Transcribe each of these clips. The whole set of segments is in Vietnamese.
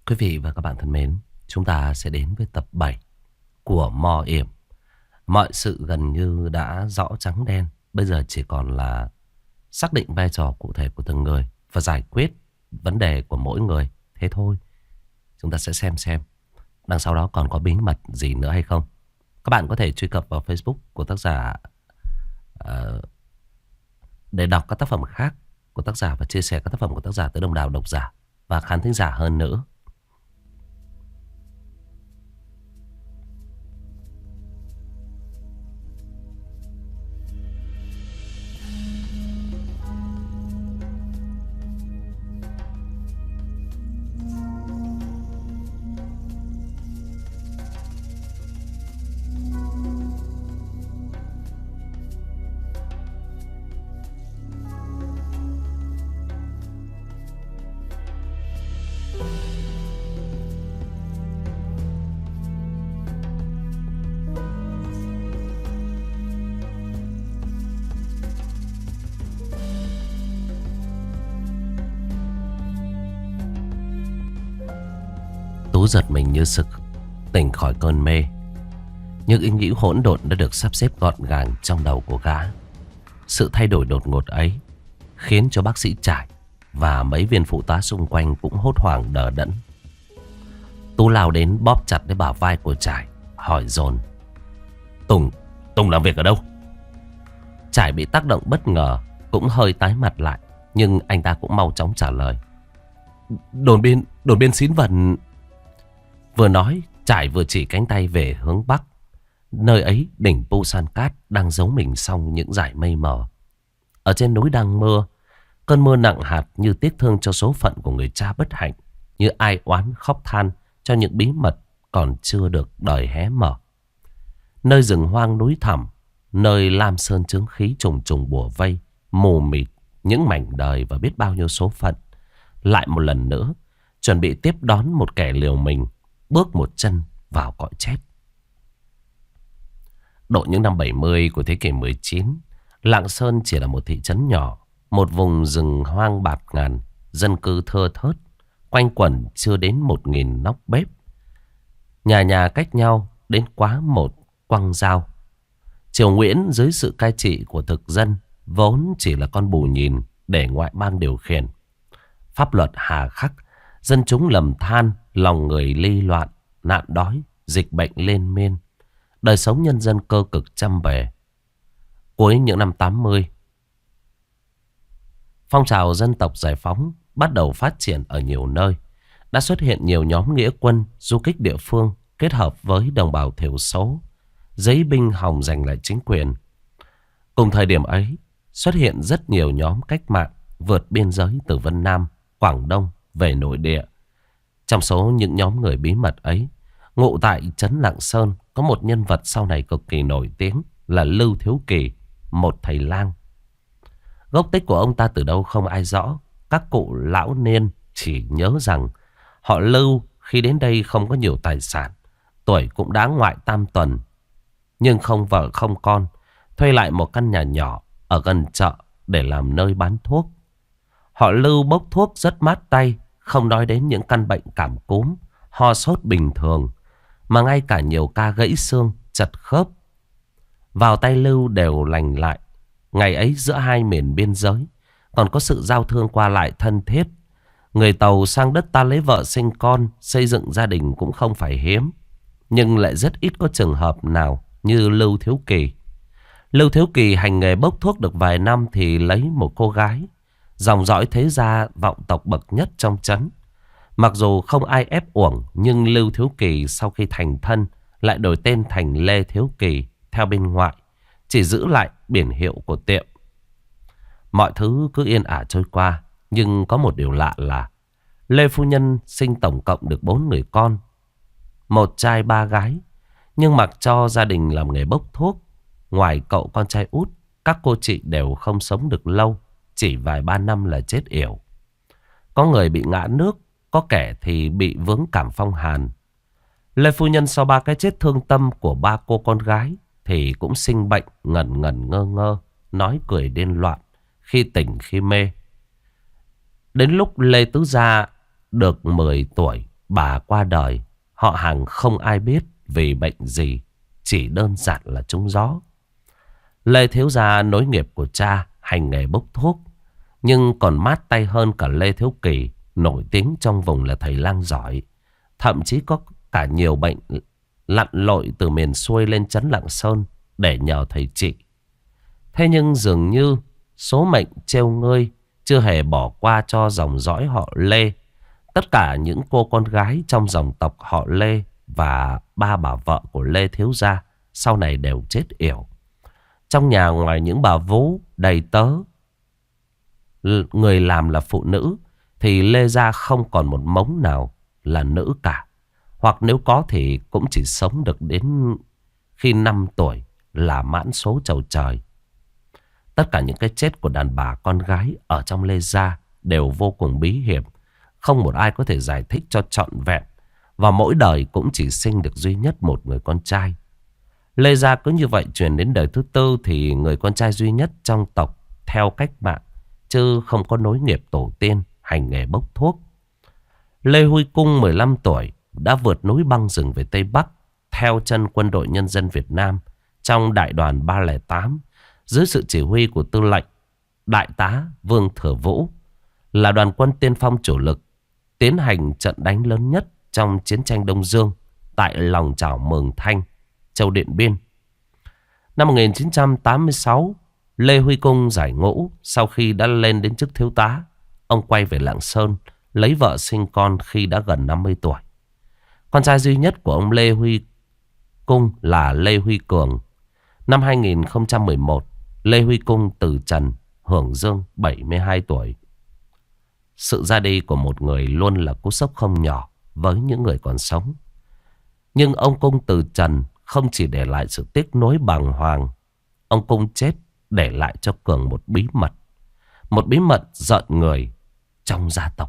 Quý vị và các bạn thân mến, chúng ta sẽ đến với tập 7 của Mò Yểm. Mọi sự gần như đã rõ trắng đen. Bây giờ chỉ còn là xác định vai trò cụ thể của từng người và giải quyết vấn đề của mỗi người. Thế thôi. Chúng ta sẽ xem đằng sau đó còn có bí mật gì nữa hay không. Các bạn có thể truy cập vào Facebook của tác giả để đọc các tác phẩm khác của tác giả và chia sẻ các tác phẩm của tác giả tới đông đảo độc giả và khán thính giả hơn nữa. Tú giật mình như sực tỉnh khỏi cơn mê. Những ý nghĩ hỗn độn đã được sắp xếp gọn gàng trong đầu của gã. Sự thay đổi đột ngột ấy khiến cho bác sĩ Trải và mấy viên phụ tá xung quanh cũng hốt hoảng đờ đẫn. Tú lao đến bóp chặt lấy bả vai của Trải, hỏi dồn: Tùng làm việc ở đâu? Trải bị tác động bất ngờ, cũng hơi tái mặt lại, nhưng anh ta cũng mau chóng trả lời: Đồn biên Xín Vần. Vừa nói, Trải vừa chỉ cánh tay về hướng bắc. Nơi ấy đỉnh Busan Cát đang giấu mình sau những dải mây mờ. Ở trên núi đang mưa. Cơn mưa nặng hạt như tiếc thương cho số phận của người cha bất hạnh, như ai oán khóc than cho những bí mật còn chưa được đời hé mở. Nơi rừng hoang núi thẳm, nơi lam sơn chướng khí trùng trùng bủa vây, mù mịt những mảnh đời và biết bao nhiêu số phận, lại một lần nữa chuẩn bị tiếp đón một kẻ liều mình bước một chân vào cõi chết. Độ những năm 70 của thế kỷ 19, Lạng Sơn chỉ là một thị trấn nhỏ, một vùng rừng hoang bạt ngàn, dân cư thưa thớt, quanh quẩn chưa đến 1.000 nóc bếp. Nhà nhà cách nhau đến quá một quăng dao. Triều Nguyễn dưới sự cai trị của thực dân vốn chỉ là con bù nhìn để ngoại bang điều khiển. Pháp luật hà khắc, dân chúng lầm than, lòng người ly loạn, nạn đói, dịch bệnh lên men. Đời sống nhân dân cơ cực chăm bề. Cuối những năm 80, phong trào dân tộc giải phóng bắt đầu phát triển ở nhiều nơi. Đã xuất hiện nhiều nhóm nghĩa quân, du kích địa phương kết hợp với đồng bào thiểu số, giấy binh hòng giành lại chính quyền. Cùng thời điểm ấy, xuất hiện rất nhiều nhóm cách mạng vượt biên giới từ Vân Nam, Quảng Đông về nội địa. Trong số những nhóm người bí mật ấy, ngụ tại trấn Lạng Sơn có một nhân vật sau này cực kỳ nổi tiếng là Lưu Thiếu Kỳ, một thầy lang. Gốc tích của ông ta từ đâu không ai rõ. Các cụ lão niên chỉ nhớ rằng họ Lưu khi đến đây không có nhiều tài sản, tuổi cũng đã ngoại tam tuần, nhưng không vợ không con, thuê lại một căn nhà nhỏ ở gần chợ để làm nơi bán thuốc. Họ Lưu bốc thuốc rất mát tay, không nói đến những căn bệnh cảm cúm, ho sốt bình thường, mà ngay cả nhiều ca gãy xương, chật khớp vào tay Lưu đều lành lại. Ngày ấy giữa hai miền biên giới còn có sự giao thương qua lại thân thiết. Người Tàu sang đất ta lấy vợ sinh con, xây dựng gia đình cũng không phải hiếm, nhưng lại rất ít có trường hợp nào như Lưu Thiếu Kỳ. Lưu Thiếu Kỳ hành nghề bốc thuốc được vài năm thì lấy một cô gái dòng dõi thế gia vọng tộc bậc nhất trong trấn. Mặc dù không ai ép uổng, nhưng Lưu Thiếu Kỳ sau khi thành thân lại đổi tên thành Lê Thiếu Kỳ theo bên ngoại, chỉ giữ lại biển hiệu của tiệm. Mọi thứ cứ yên ả trôi qua, nhưng có một điều lạ là Lê phu nhân sinh tổng cộng được 4 người con, 1 trai 3 gái. Nhưng mặc cho gia đình làm nghề bốc thuốc, ngoài cậu con trai út, các cô chị đều không sống được lâu, chỉ vài ba năm là chết yểu. Có người bị ngã nước, có kẻ thì bị vướng cảm phong hàn. Lê phu nhân sau 3 cái chết thương tâm của 3 cô con gái thì cũng sinh bệnh ngẩn ngẩn ngơ ngơ, nói cười điên loạn, khi tỉnh khi mê. Đến lúc Lê Tứ Gia được 10 tuổi bà qua đời, họ hàng không ai biết vì bệnh gì, chỉ đơn giản là trúng gió. Lê Thiếu Gia nối nghiệp của cha, hành nghề bốc thuốc, nhưng còn mát tay hơn cả Lê Thiếu Kỳ, nổi tiếng trong vùng là thầy lang giỏi. Thậm chí có cả nhiều bệnh lặn lội từ miền xuôi lên trấn Lạng Sơn để nhờ thầy trị. Thế nhưng dường như số mệnh trêu ngươi chưa hề bỏ qua cho dòng dõi họ Lê. Tất cả những cô con gái trong dòng tộc họ Lê và ba bà vợ của Lê Thiếu Gia sau này đều chết yểu. Trong nhà ngoài những bà vú, đầy tớ, người làm là phụ nữ, thì Lê Gia không còn một mống nào là nữ cả. Hoặc nếu có thì cũng chỉ sống được đến khi 5 tuổi là mãn số chầu trời. Tất cả những cái chết của đàn bà con gái ở trong Lê Gia đều vô cùng bí hiểm. Không một ai có thể giải thích cho trọn vẹn. Và mỗi đời cũng chỉ sinh được duy nhất một người con trai. Lê Gia cứ như vậy truyền đến đời thứ tư thì người con trai duy nhất trong tộc theo cách mạng, chứ không có nối nghiệp tổ tiên hành nghề bốc thuốc. Lê Huy Cung 15 tuổi đã vượt núi băng rừng về Tây Bắc theo chân Quân đội Nhân dân Việt Nam trong đại đoàn 308 dưới sự chỉ huy của tư lệnh Đại tá Vương Thừa Vũ, là đoàn quân tiên phong chủ lực tiến hành trận đánh lớn nhất trong chiến tranh Đông Dương tại lòng chảo Mường Thanh, Châu Điện Biên. Năm 1986, Lê Huy Cung giải ngũ. Sau khi đã lên đến chức thiếu tá, ông quay về Lạng Sơn lấy vợ sinh con khi đã gần 50 tuổi. Con trai duy nhất của ông Lê Huy Cung là Lê Huy Cường. Năm 2011, Lê Huy Cung từ trần hưởng dương 72 tuổi. Sự ra đi của một người luôn là cú sốc không nhỏ với những người còn sống. Nhưng ông Cung từ trần không chỉ để lại sự tiếc nuối bàng hoàng. Ông Cung chết để lại cho Cường một bí mật. Một bí mật giận người trong gia tộc.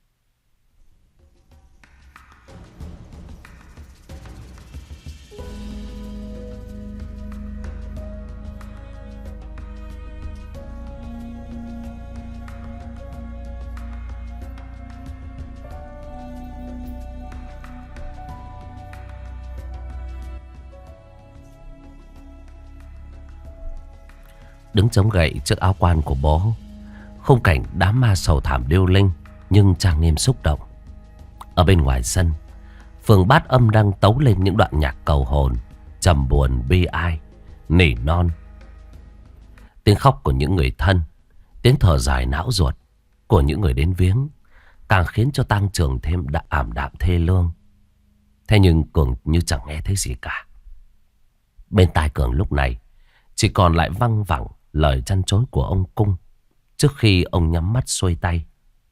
Đứng chống gậy trước áo quan của bố, khung cảnh đám ma sầu thảm điêu linh nhưng trang nghiêm xúc động. Ở bên ngoài sân, phường Bát Âm đang tấu lên những đoạn nhạc cầu hồn, trầm buồn bi ai, nỉ non. Tiếng khóc của những người thân, tiếng thở dài não ruột của những người đến viếng càng khiến cho tang trường thêm ảm đạm thê lương. Thế nhưng Cường như chẳng nghe thấy gì cả. Bên tai Cường lúc này chỉ còn lại văng vẳng lời trăn trối của ông Cung trước khi ông nhắm mắt xuôi tay.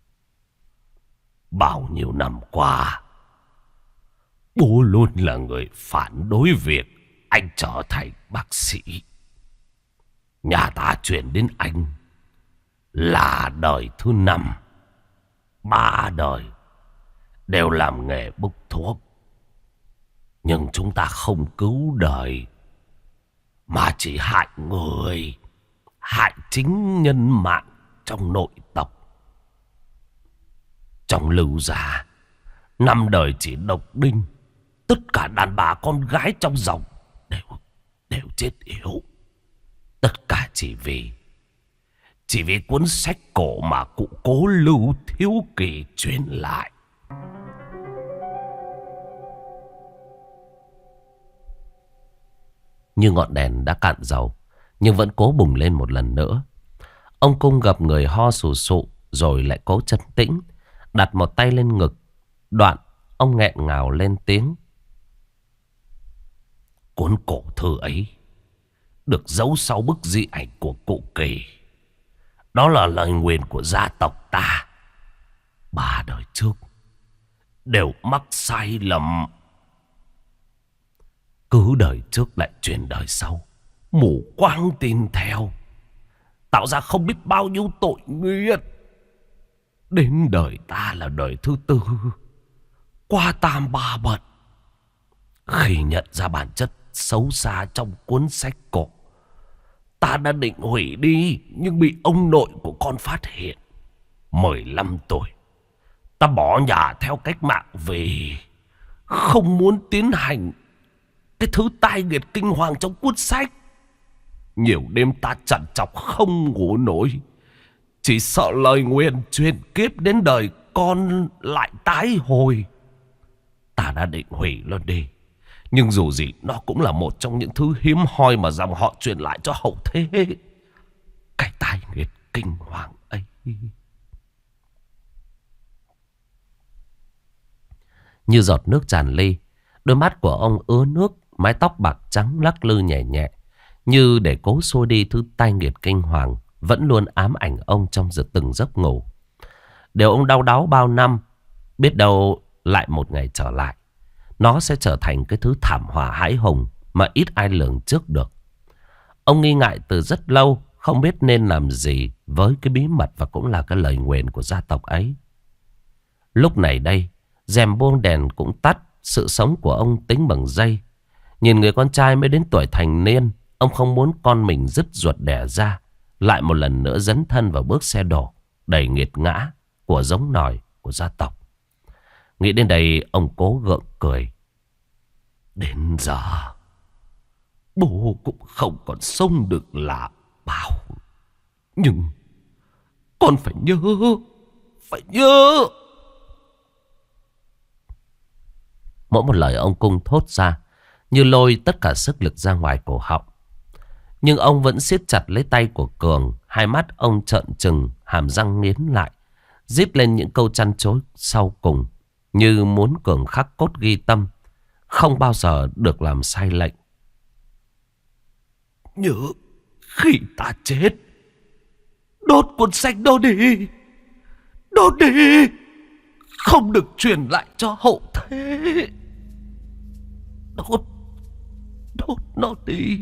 Bao nhiêu năm qua, bố luôn là người phản đối việc anh trở thành bác sĩ. Nhà ta chuyển đến anh là đời thứ 5. 3 đời đều làm nghề bốc thuốc. Nhưng chúng ta không cứu đời, mà chỉ hại người, hại chính nhân mạng trong nội tộc. Trong Lưu Gia, 5 đời chỉ độc đinh. Tất cả đàn bà con gái trong dòng đều chết yếu. Tất cả chỉ vì cuốn sách cổ mà cụ Cố Lưu Thiếu Kỳ truyền lại. Như ngọn đèn đã cạn dầu, nhưng vẫn cố bùng lên một lần nữa. Ông Cung gặp người ho sù sụ, rồi lại cố trấn tĩnh, đặt một tay lên ngực. Đoạn ông nghẹn ngào lên tiếng. Cuốn cổ thư ấy được giấu sau bức di ảnh của cụ Kỳ. Đó là lời nguyền của gia tộc ta. 3 đời trước đều mắc sai lầm, cứ đời trước lại truyền đời sau, mù quáng tin theo, tạo ra không biết bao nhiêu tội nghiệp. Đến đời ta là đời thứ 4, qua tam ba bận. Khi nhận ra bản chất xấu xa trong cuốn sách cổ, ta đã định hủy đi, nhưng bị ông nội của con phát hiện. 15 tuổi, Ta bỏ nhà theo cách mạng vì không muốn tiến hành cái thứ tai nghiệt kinh hoàng trong cuốn sách. Nhiều đêm ta trằn trọc không ngủ nổi, chỉ sợ lời nguyền truyền kiếp đến đời con lại tái hồi. Ta đã định hủy nó đi, nhưng dù gì nó cũng là một trong những thứ hiếm hoi mà dòng họ truyền lại cho hậu thế. Cái tai nghiệt kinh hoàng ấy. Như giọt nước tràn ly, đôi mắt của ông ứa nước, mái tóc bạc trắng lắc lư nhẹ nhẹ, như để cố xua đi thứ tai nghiệt kinh hoàng vẫn luôn ám ảnh ông trong từng giấc ngủ. Điều ông đau đáu bao năm, biết đâu lại một ngày trở lại, nó sẽ trở thành cái thứ thảm họa hãi hùng mà ít ai lường trước được. Ông nghi ngại từ rất lâu, không biết nên làm gì với cái bí mật và cũng là cái lời nguyền của gia tộc ấy. Lúc này đây, rèm buông đèn cũng tắt, sự sống của ông tính bằng giây. Nhìn người con trai mới đến tuổi thành niên, ông không muốn con mình dứt ruột đẻ ra, lại một lần nữa dấn thân vào bước xe đổ đầy nghiệt ngã của giống nòi của gia tộc. Nghĩ đến đây, ông cố gượng cười. Đến giờ bố cũng không còn sống được là bao, nhưng con phải nhớ, phải nhớ. Mỗi một lời ông Cung thốt ra như lôi tất cả sức lực ra ngoài cổ họng. Nhưng ông vẫn siết chặt lấy tay của Cường. Hai mắt ông trợn trừng, hàm răng nghiến lại, rít lên những câu trăn trối sau cùng, như muốn Cường khắc cốt ghi tâm, không bao giờ được làm sai lệnh. Nhớ khi ta chết, đốt cuốn sách đó đi, đốt đi, không được truyền lại cho hậu thế. Đốt nó đi.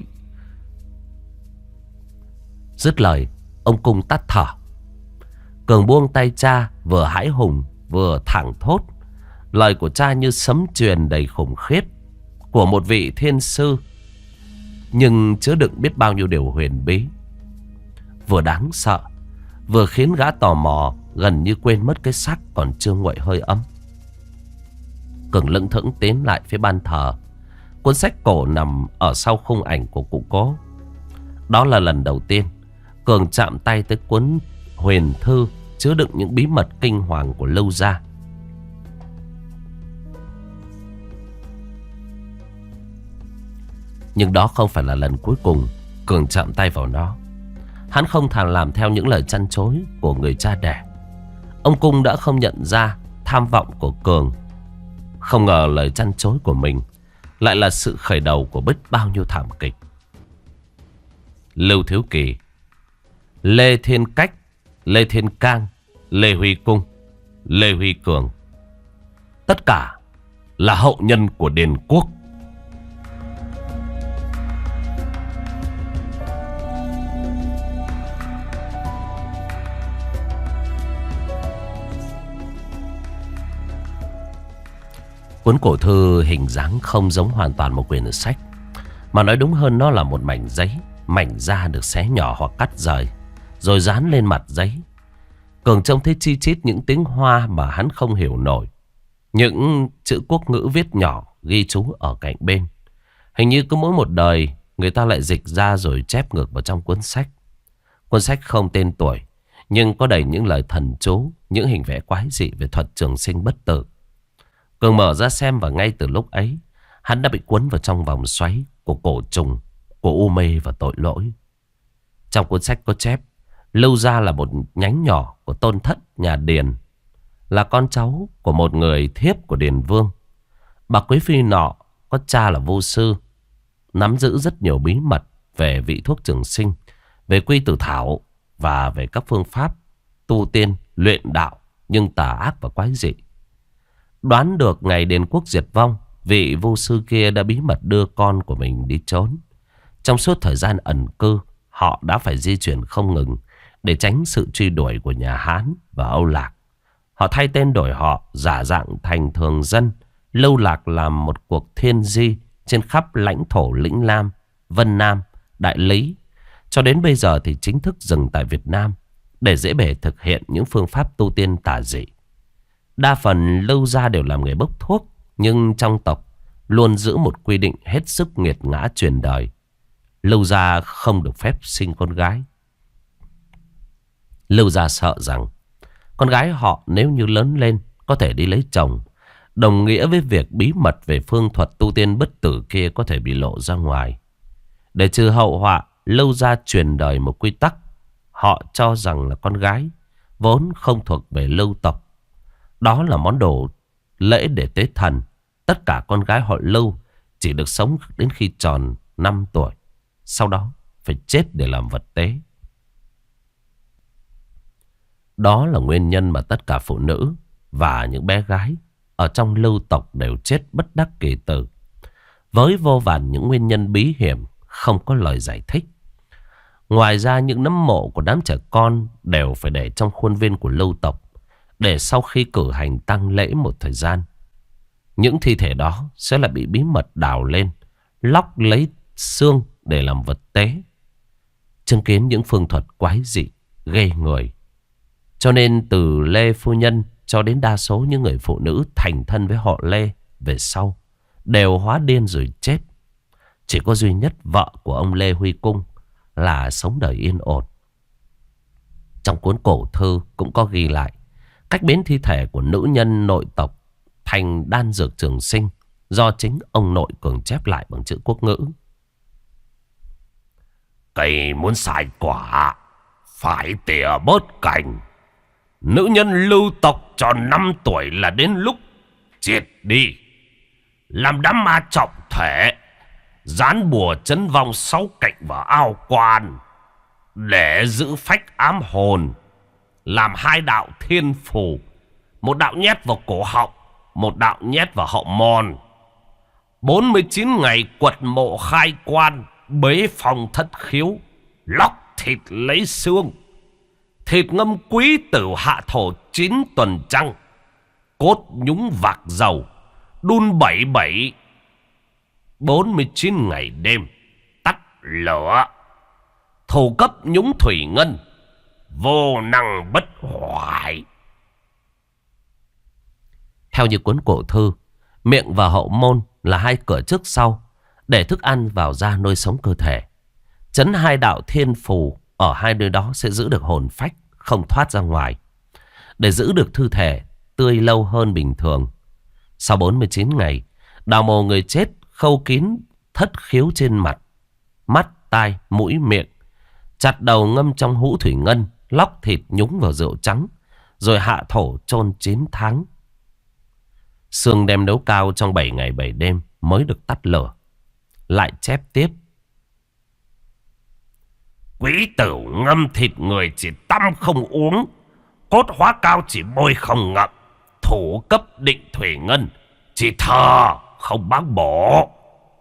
Dứt lời, ông Cung tắt thở. Cường buông tay cha, vừa hãi hùng vừa thẳng thốt. Lời của cha như sấm truyền đầy khủng khiếp của một vị thiên sư, nhưng chứa đựng biết bao nhiêu điều huyền bí. Vừa đáng sợ, vừa khiến gã tò mò gần như quên mất cái xác còn chưa nguội hơi ấm. Cường lững thững tiến lại phía ban thờ. Cuốn sách cổ nằm ở sau khung ảnh của cụ cố. Đó là lần đầu tiên Cường chạm tay tới cuốn huyền thư chứa đựng những bí mật kinh hoàng của Lưu gia. Nhưng đó không phải là lần cuối cùng Cường chạm tay vào nó. Hắn không thà làm theo những lời trăn trối của người cha đẻ. Ông Cung đã không nhận ra tham vọng của Cường. Không ngờ lời trăn trối của mình lại là sự khởi đầu của biết bao nhiêu thảm kịch. Lưu Thiếu Kỳ, Lê Thiên Cách, Lê Thiên Cang, Lê Huy Cung, Lê Huy Cường, tất cả là hậu nhân của Điền Quốc. Cuốn cổ thư hình dáng không giống hoàn toàn một quyển sách, mà nói đúng hơn nó là một mảnh giấy, mảnh da được xé nhỏ hoặc cắt rời rồi dán lên mặt giấy. Cường trông thấy chi chít những tiếng Hoa mà hắn không hiểu nổi, những chữ quốc ngữ viết nhỏ ghi chú ở cạnh bên. Hình như cứ mỗi một đời người ta lại dịch ra rồi chép ngược vào trong cuốn sách. Cuốn sách không tên tuổi, nhưng có đầy những lời thần chú, những hình vẽ quái dị về thuật trường sinh bất tử. Cường mở ra xem, và ngay từ lúc ấy hắn đã bị cuốn vào trong vòng xoáy của cổ trùng, của u mê và tội lỗi. Trong cuốn sách có chép Lưu gia là một nhánh nhỏ của tôn thất nhà Điền, là con cháu của một người thiếp của Điền Vương. Bà quý phi nọ có cha là vô sư, nắm giữ rất nhiều bí mật về vị thuốc trường sinh, về quy tử thảo và về các phương pháp tu tiên, luyện đạo nhưng tà ác và quái dị. Đoán được ngày Điền Quốc diệt vong, vị vô sư kia đã bí mật đưa con của mình đi trốn. Trong suốt thời gian ẩn cư, họ đã phải di chuyển không ngừng để tránh sự truy đuổi của nhà Hán và Âu Lạc. Họ thay tên đổi họ, giả dạng thành thường dân, lưu lạc làm một cuộc thiên di trên khắp lãnh thổ Lĩnh Lam, Vân Nam, Đại Lý. Cho đến bây giờ thì chính thức dừng tại Việt Nam để dễ bề thực hiện những phương pháp tu tiên tà dị. Đa phần Lưu gia đều làm nghề bốc thuốc, nhưng trong tộc luôn giữ một quy định hết sức nghiệt ngã truyền đời. Lưu gia không được phép sinh con gái. Lưu gia sợ rằng con gái họ nếu như lớn lên có thể đi lấy chồng, đồng nghĩa với việc bí mật về phương thuật tu tiên bất tử kia có thể bị lộ ra ngoài. Để trừ hậu họa, Lưu gia truyền đời một quy tắc. Họ cho rằng là con gái vốn không thuộc về Lưu tộc. Đó là món đồ lễ để tế thần. Tất cả con gái họ Lưu chỉ được sống đến khi tròn 5 tuổi. Sau đó phải chết để làm vật tế. Đó là nguyên nhân mà tất cả phụ nữ và những bé gái ở trong Lưu tộc đều chết bất đắc kỳ tử. Với vô vàn những nguyên nhân bí hiểm không có lời giải thích. Ngoài ra những nấm mộ của đám trẻ con đều phải để trong khuôn viên của Lưu tộc, để sau khi cử hành tang lễ một thời gian, những thi thể đó sẽ lại bị bí mật đào lên, lóc lấy xương để làm vật tế. Chứng kiến những phương thuật quái dị, ghê người. Cho nên từ Lê phu nhân cho đến đa số những người phụ nữ thành thân với họ Lê về sau đều hóa điên rồi chết. Chỉ có duy nhất vợ của ông Lê Huy Cung là sống đời yên ổn. Trong cuốn cổ thư cũng có ghi lại cách biến thi thể của nữ nhân nội tộc thành đan dược trường sinh, do chính ông nội Cường chép lại bằng chữ quốc ngữ. Cây muốn xài quả phải tỉa bớt cành. Nữ nhân Lưu tộc tròn 5 tuổi là đến lúc triệt đi, làm đám ma trọng thể, dán bùa trấn vong 6 cạnh vào ao quan để giữ phách ám hồn, làm 2 đạo thiên phù, một đạo nhét vào cổ họng, một đạo nhét vào hậu môn. 49 ngày quật mộ khai quan, bế phòng thất khiếu, lóc thịt lấy xương, thịt ngâm quý tử hạ thổ 9 tuần trăng, cốt nhúng vạc dầu, đun 77 49 ngày đêm, tắt lửa, thủ cấp nhúng thủy ngân, vô năng bất hoại. Theo như cuốn cổ thư, miệng và hậu môn là 2 cửa trước sau để thức ăn vào ra nuôi sống cơ thể. Chấn 2 đạo thiên phù ở 2 nơi đó sẽ giữ được hồn phách không thoát ra ngoài, để giữ được thư thể tươi lâu hơn bình thường. Sau 49 ngày, đào mồ người chết, khâu kín thất khiếu trên mặt, mắt, tai, mũi, miệng, chặt đầu ngâm trong hũ thủy ngân, lóc thịt nhúng vào rượu trắng, rồi hạ thổ chôn 9 tháng. Xương đem nấu cao trong 7 ngày 7 đêm mới được tắt lửa. Lại chép tiếp: quý tử ngâm thịt người chỉ tăm không uống, cốt hóa cao chỉ bôi không ngậm, thủ cấp định thủy ngân chỉ thờ không bác bổ.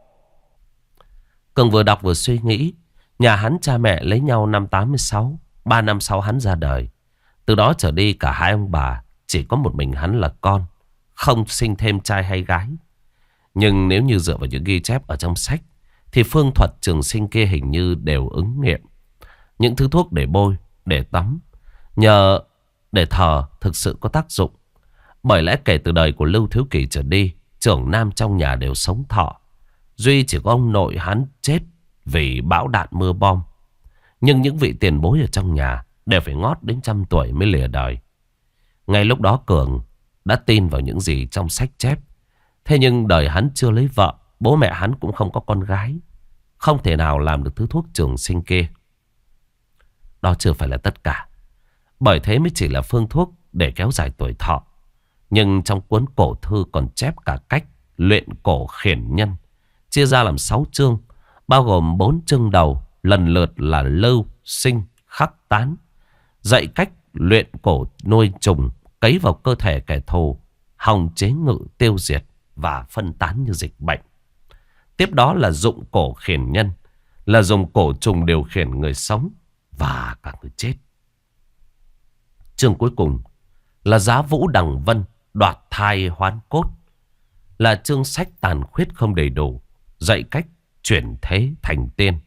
Cường vừa đọc vừa suy nghĩ. Nhà hắn cha mẹ lấy nhau năm 86, 3 năm sau hắn ra đời. Từ đó trở đi cả hai ông bà chỉ có một mình hắn là con, không sinh thêm trai hay gái. Nhưng nếu như dựa vào những ghi chép ở trong sách thì phương thuật trường sinh kia hình như đều ứng nghiệm. Những thứ thuốc để bôi, để tắm, nhờ để thờ thực sự có tác dụng. Bởi lẽ kể từ đời của Lưu Thiếu Kỳ trở đi, trưởng nam trong nhà đều sống thọ. Duy chỉ có ông nội hắn chết vì bão đạn mưa bom. Nhưng những vị tiền bối ở trong nhà đều phải ngót đến 100 tuổi mới lìa đời. Ngay lúc đó Cường đã tin vào những gì trong sách chép. Thế nhưng đời hắn chưa lấy vợ, bố mẹ hắn cũng không có con gái, không thể nào làm được thứ thuốc trường sinh kia. Đó chưa phải là tất cả. Bởi thế mới chỉ là phương thuốc để kéo dài tuổi thọ. Nhưng trong cuốn cổ thư còn chép cả cách luyện cổ khiển nhân, chia ra làm 6 chương, bao gồm 4 chương đầu lần lượt là lưu, sinh, khắc, tán. Dạy cách luyện cổ nuôi trùng, cấy vào cơ thể kẻ thù, hòng chế ngự tiêu diệt và phân tán như dịch bệnh. Tiếp đó là dụng cổ khiển nhân, là dùng cổ trùng điều khiển người sống và cả người chết. Chương cuối cùng là giá vũ đằng vân, đoạt thai hoán cốt, là chương sách tàn khuyết không đầy đủ, dạy cách chuyển thế thành tiên.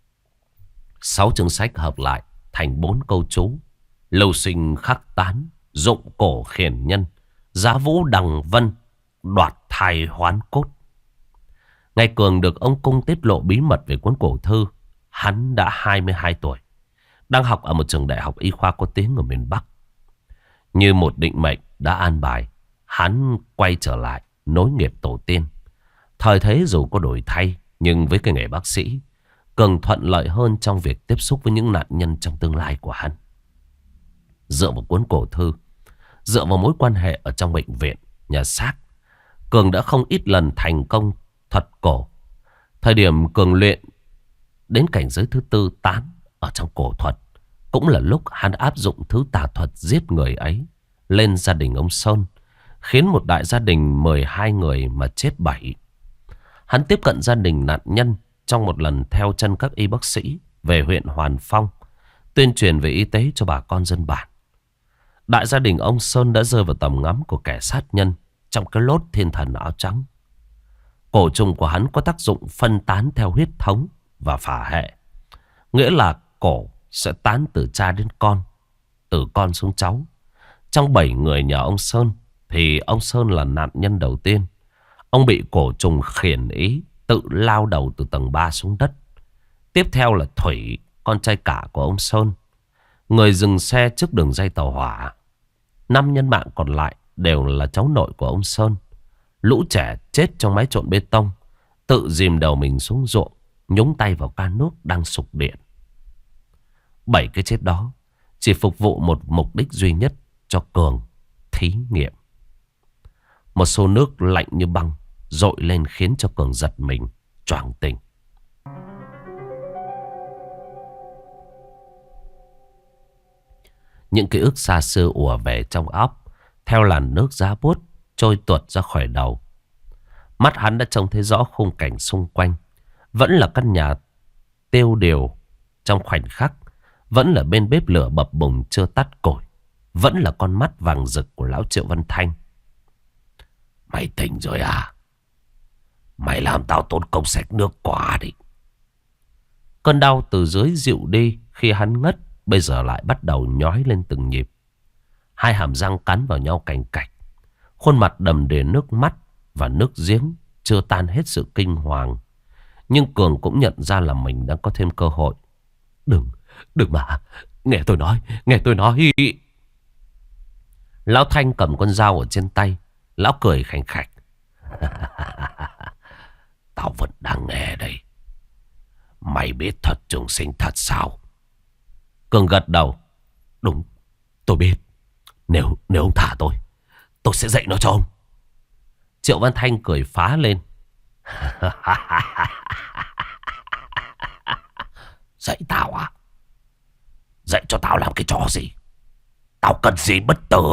6 chương sách hợp lại thành 4 câu chú: lưu sinh khắc tán, dụng cổ khiển nhân, giá vũ đằng vân, đoạt thai hoán cốt. Ngày Cường được ông Cung tiết lộ bí mật về cuốn cổ thư. Hắn đã 22 tuổi, đang học ở một trường đại học y khoa có tiếng ở miền Bắc. Như một định mệnh đã an bài, hắn quay trở lại nối nghiệp tổ tiên. Thời thế dù có đổi thay, nhưng với cái nghề bác sĩ, Cường thuận lợi hơn trong việc tiếp xúc với những nạn nhân trong tương lai của hắn. Dựa vào cuốn cổ thư, dựa vào mối quan hệ ở trong bệnh viện, nhà xác, Cường đã không ít lần thành công thuật cổ. Thời điểm Cường luyện đến cảnh giới thứ tư tán ở trong cổ thuật, cũng là lúc hắn áp dụng thứ tà thuật giết người ấy lên gia đình ông Sơn, khiến một đại gia đình 12 người mà chết 7. Hắn tiếp cận gia đình nạn nhân trong một lần theo chân các y bác sĩ về huyện Hoàn Phong, tuyên truyền về y tế cho bà con dân bản. Đại gia đình ông Sơn đã rơi vào tầm ngắm của kẻ sát nhân trong cái lốt thiên thần áo trắng. Cổ trùng của hắn có tác dụng phân tán theo huyết thống và phả hệ. Nghĩa là cổ sẽ tán từ cha đến con, từ con xuống cháu. Trong 7 người nhà ông Sơn thì ông Sơn là nạn nhân đầu tiên. Ông bị cổ trùng khiển ý tự lao đầu từ tầng 3 xuống đất. Tiếp theo là Thủy, con trai cả của ông Sơn, người dừng xe trước đường dây tàu hỏa. 5 nhân mạng còn lại đều là cháu nội của ông Sơn. Lũ trẻ chết trong máy trộn bê tông, tự dìm đầu mình xuống ruộng, nhúng tay vào can nước đang sục điện. 7 cái chết đó chỉ phục vụ một mục đích duy nhất, cho Cường thí nghiệm. Một xô nước lạnh như băng dội lên khiến cho Cường giật mình, choàng tỉnh. Những ký ức xa xưa ùa về trong óc, theo làn nước giá buốt trôi tuột ra khỏi đầu. Mắt hắn đã trông thấy rõ khung cảnh xung quanh. Vẫn là căn nhà tiêu điều trong khoảnh khắc, vẫn là bên bếp lửa bập bùng chưa tắt củi, vẫn là con mắt vàng rực của lão Triệu Văn Thanh. Mày tỉnh rồi à? Mày làm tao tốn công xách nước quá đi. Cơn đau từ dưới dịu đi khi hắn ngất, bây giờ lại bắt đầu nhói lên từng nhịp. Hai hàm răng cắn vào nhau cành cạch. Khuôn mặt đầm đìa nước mắt và nước giếng chưa tan hết sự kinh hoàng. Nhưng Cường cũng nhận ra là mình đang có thêm cơ hội. Đừng mà, nghe tôi nói. Lão Thanh cầm con dao ở trên tay. Lão cười khành khạch. Tao vẫn đang nghe đây. Mày biết thuật trường sinh thật sao? Cường gật đầu. Đúng, tôi biết. Nếu ông thả tôi sẽ dạy nó cho ông. Triệu Văn Thanh cười phá lên. Dạy tao à? Dạy cho tao làm cái trò gì? Tao cần gì bất tử?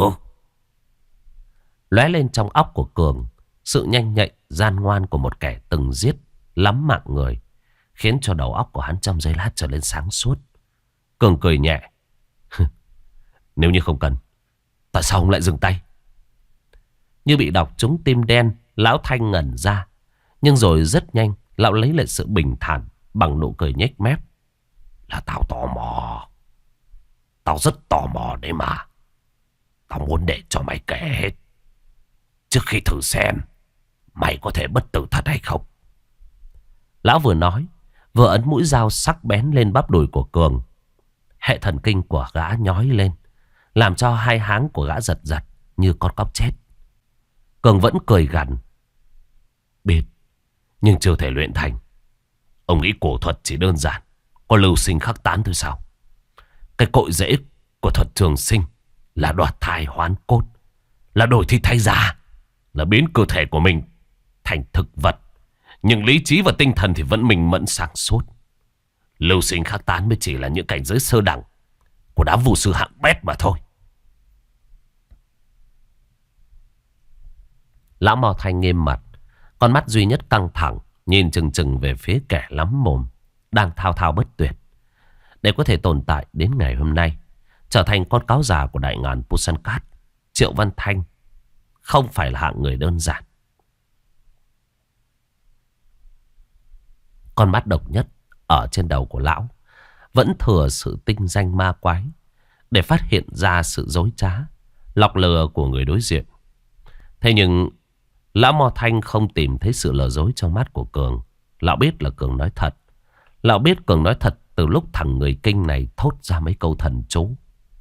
Lóe lên trong óc của Cường sự nhanh nhạy gian ngoan của một kẻ từng giết lắm mạng người, khiến cho đầu óc của hắn trong giây lát trở lên sáng suốt. Cường cười nhẹ. Nếu như không cần, tại sao ông lại dừng tay? Như bị đọc trúng tim đen, lão Thanh ngẩn ra. Nhưng rồi rất nhanh lão lấy lại sự bình thản bằng nụ cười nhếch mép. Là tao tò mò. Tao rất tò mò đấy mà. Tao muốn để cho mày kể hết, trước khi thử xem mày có thể bất tử thật hay không. Lão vừa nói vừa ấn mũi dao sắc bén lên bắp đùi của Cường. Hệ thần kinh của gã nhói lên, làm cho hai háng của gã giật giật như con cóc chết. Cường vẫn cười gằn. Biết, nhưng chưa thể luyện thành. Ông nghĩ cổ thuật chỉ đơn giản, có lưu sinh khắc tán thôi sao? Cái cội rễ của thuật trường sinh là đoạt thai hoán cốt, là đổi thịt thay da, là biến cơ thể của mình thành thực vật. Nhưng lý trí và tinh thần thì vẫn mình mẫn sáng suốt. Lưu sinh khắc tán mới chỉ là những cảnh giới sơ đẳng của đám vũ sư hạng bét mà thôi. Lão Mao Thanh nghiêm mặt, con mắt duy nhất căng thẳng, nhìn chừng chừng về phía kẻ lắm mồm đang thao thao bất tuyệt. Để có thể tồn tại đến ngày hôm nay, trở thành con cáo già của đại ngàn Pusankat, Triệu Văn Thanh không phải là hạng người đơn giản. Con mắt độc nhất ở trên đầu của lão vẫn thừa sự tinh danh ma quái để phát hiện ra sự dối trá, lọc lừa của người đối diện. Thế nhưng lão Mo Thanh không tìm thấy sự lừa dối trong mắt của Cường. Lão biết là Cường nói thật. Lão biết Cường nói thật từ lúc thằng người Kinh này thốt ra mấy câu thần chú.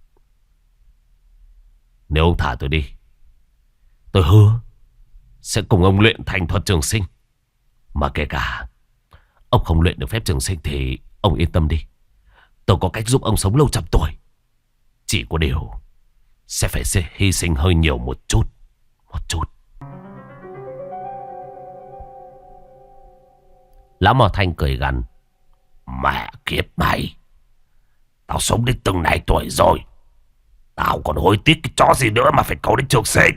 Nếu ông thả tôi đi, tôi hứa sẽ cùng ông luyện thành thuật trường sinh. Mà kể cả ông không luyện được phép trường sinh thì ông yên tâm đi, tôi có cách giúp ông sống lâu trăm tuổi. Chỉ có điều sẽ phải hy sinh hơi nhiều một chút. Một chút. Lão Mò Thanh cười gằn. Mẹ kiếp mày, tao sống đến từng này tuổi rồi, tao còn hối tiếc cái chó gì nữa mà phải cầu đến trường sinh.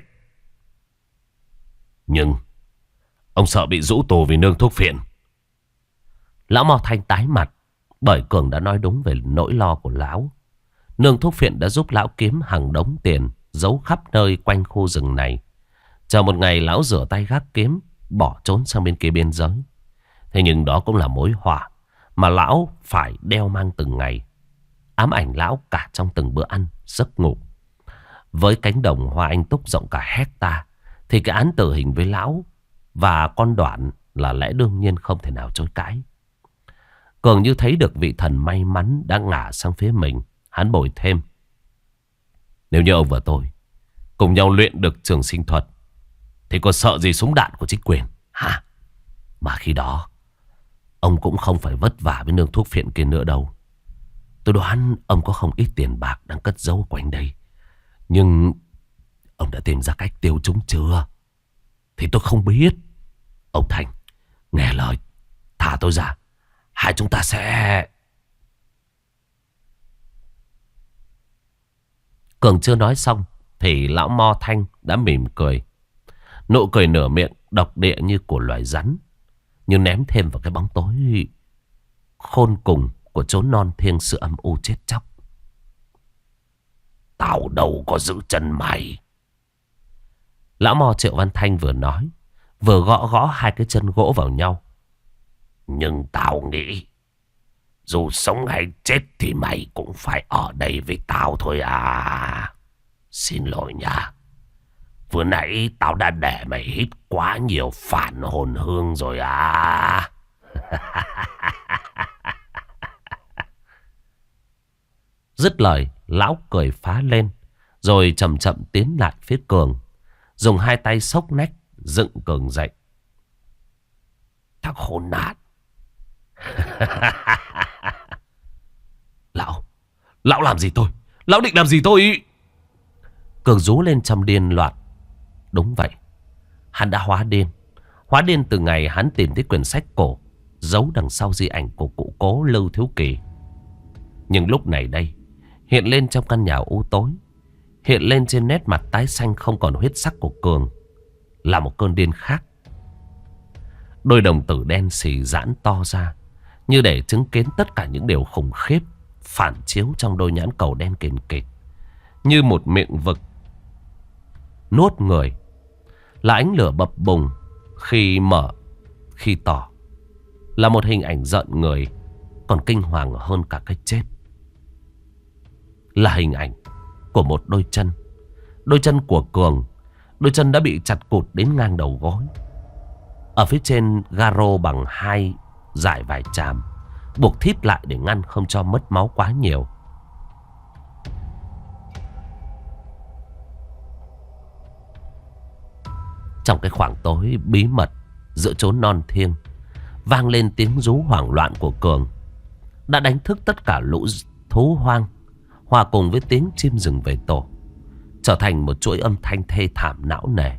Nhưng ông sợ bị rũ tù vì nương thuốc phiện. Lão Mò Thanh tái mặt, bởi Cường đã nói đúng về nỗi lo của lão. Nương thuốc phiện đã giúp lão kiếm hàng đống tiền, giấu khắp nơi quanh khu rừng này. Chờ một ngày lão rửa tay gác kiếm, bỏ trốn sang bên kia biên giới. Thế nhưng đó cũng là mối họa mà lão phải đeo mang từng ngày, ám ảnh lão cả trong từng bữa ăn, giấc ngủ. Với cánh đồng hoa anh túc rộng cả hecta, thì cái án tử hình với lão và con Đoạn là lẽ đương nhiên không thể nào chối cãi. Cường như thấy được vị thần may mắn đã ngả sang phía mình, hắn bồi thêm. Nếu như ông và tôi cùng nhau luyện được trường sinh thuật thì có sợ gì súng đạn của chính quyền hả? Mà khi đó ông cũng không phải vất vả với nương thuốc phiện kia nữa đâu. Tôi đoán ông có không ít tiền bạc đang cất giấu quanh đây, nhưng ông đã tìm ra cách tiêu chúng chưa thì tôi không biết. Ông Thành, nghe lời, thả tôi ra, hai chúng ta sẽ... Cường chưa nói xong thì lão Mo Thanh đã mỉm cười. Nụ cười nửa miệng độc địa như của loài rắn, như ném thêm vào cái bóng tối khôn cùng của chốn non thiêng sự âm u chết chóc. Tao đâu có giữ chân mày. Lão Mo Triệu Văn Thanh vừa nói, vừa gõ gõ hai cái chân gỗ vào nhau. Nhưng tao nghĩ dù sống hay chết thì mày cũng phải ở đây với tao thôi à. Xin lỗi nha, vừa nãy tao đã để mày hít quá nhiều phản hồn hương rồi à. Dứt lời, lão cười phá lên, rồi chậm chậm tiến lại phía Cường, dùng hai tay xốc nách dựng Cường dậy. Thằng khốn nạn. Lão làm gì tôi? Lão định làm gì tôi? Cường rú lên trong điên loạn. Đúng vậy, hắn đã hóa điên. Hóa điên từ ngày hắn tìm thấy quyển sách cổ giấu đằng sau di ảnh của cụ cố Lưu Thiếu Kỳ. Nhưng lúc này đây, hiện lên trong căn nhà u tối, hiện lên trên nét mặt tái xanh không còn huyết sắc của Cường, là một cơn điên khác. Đôi đồng tử đen xì giãn to ra, như để chứng kiến tất cả những điều khủng khiếp phản chiếu trong đôi nhãn cầu đen kìn kịt, như một miệng vực nuốt người. Là ánh lửa bập bùng, khi mở khi tỏ, là một hình ảnh giận người còn kinh hoàng hơn cả cái chết. Là hình ảnh của một đôi chân. Đôi chân của Cường, đôi chân đã bị chặt cụt đến ngang đầu gối. Ở phía trên garo bằng hai dải vải tràm, buộc thít lại để ngăn không cho mất máu quá nhiều. Trong cái khoảng tối bí mật giữa chốn non thiêng, vang lên tiếng rú hoảng loạn của Cường, đã đánh thức tất cả lũ thú hoang, hòa cùng với tiếng chim rừng về tổ, trở thành một chuỗi âm thanh thê thảm não nề.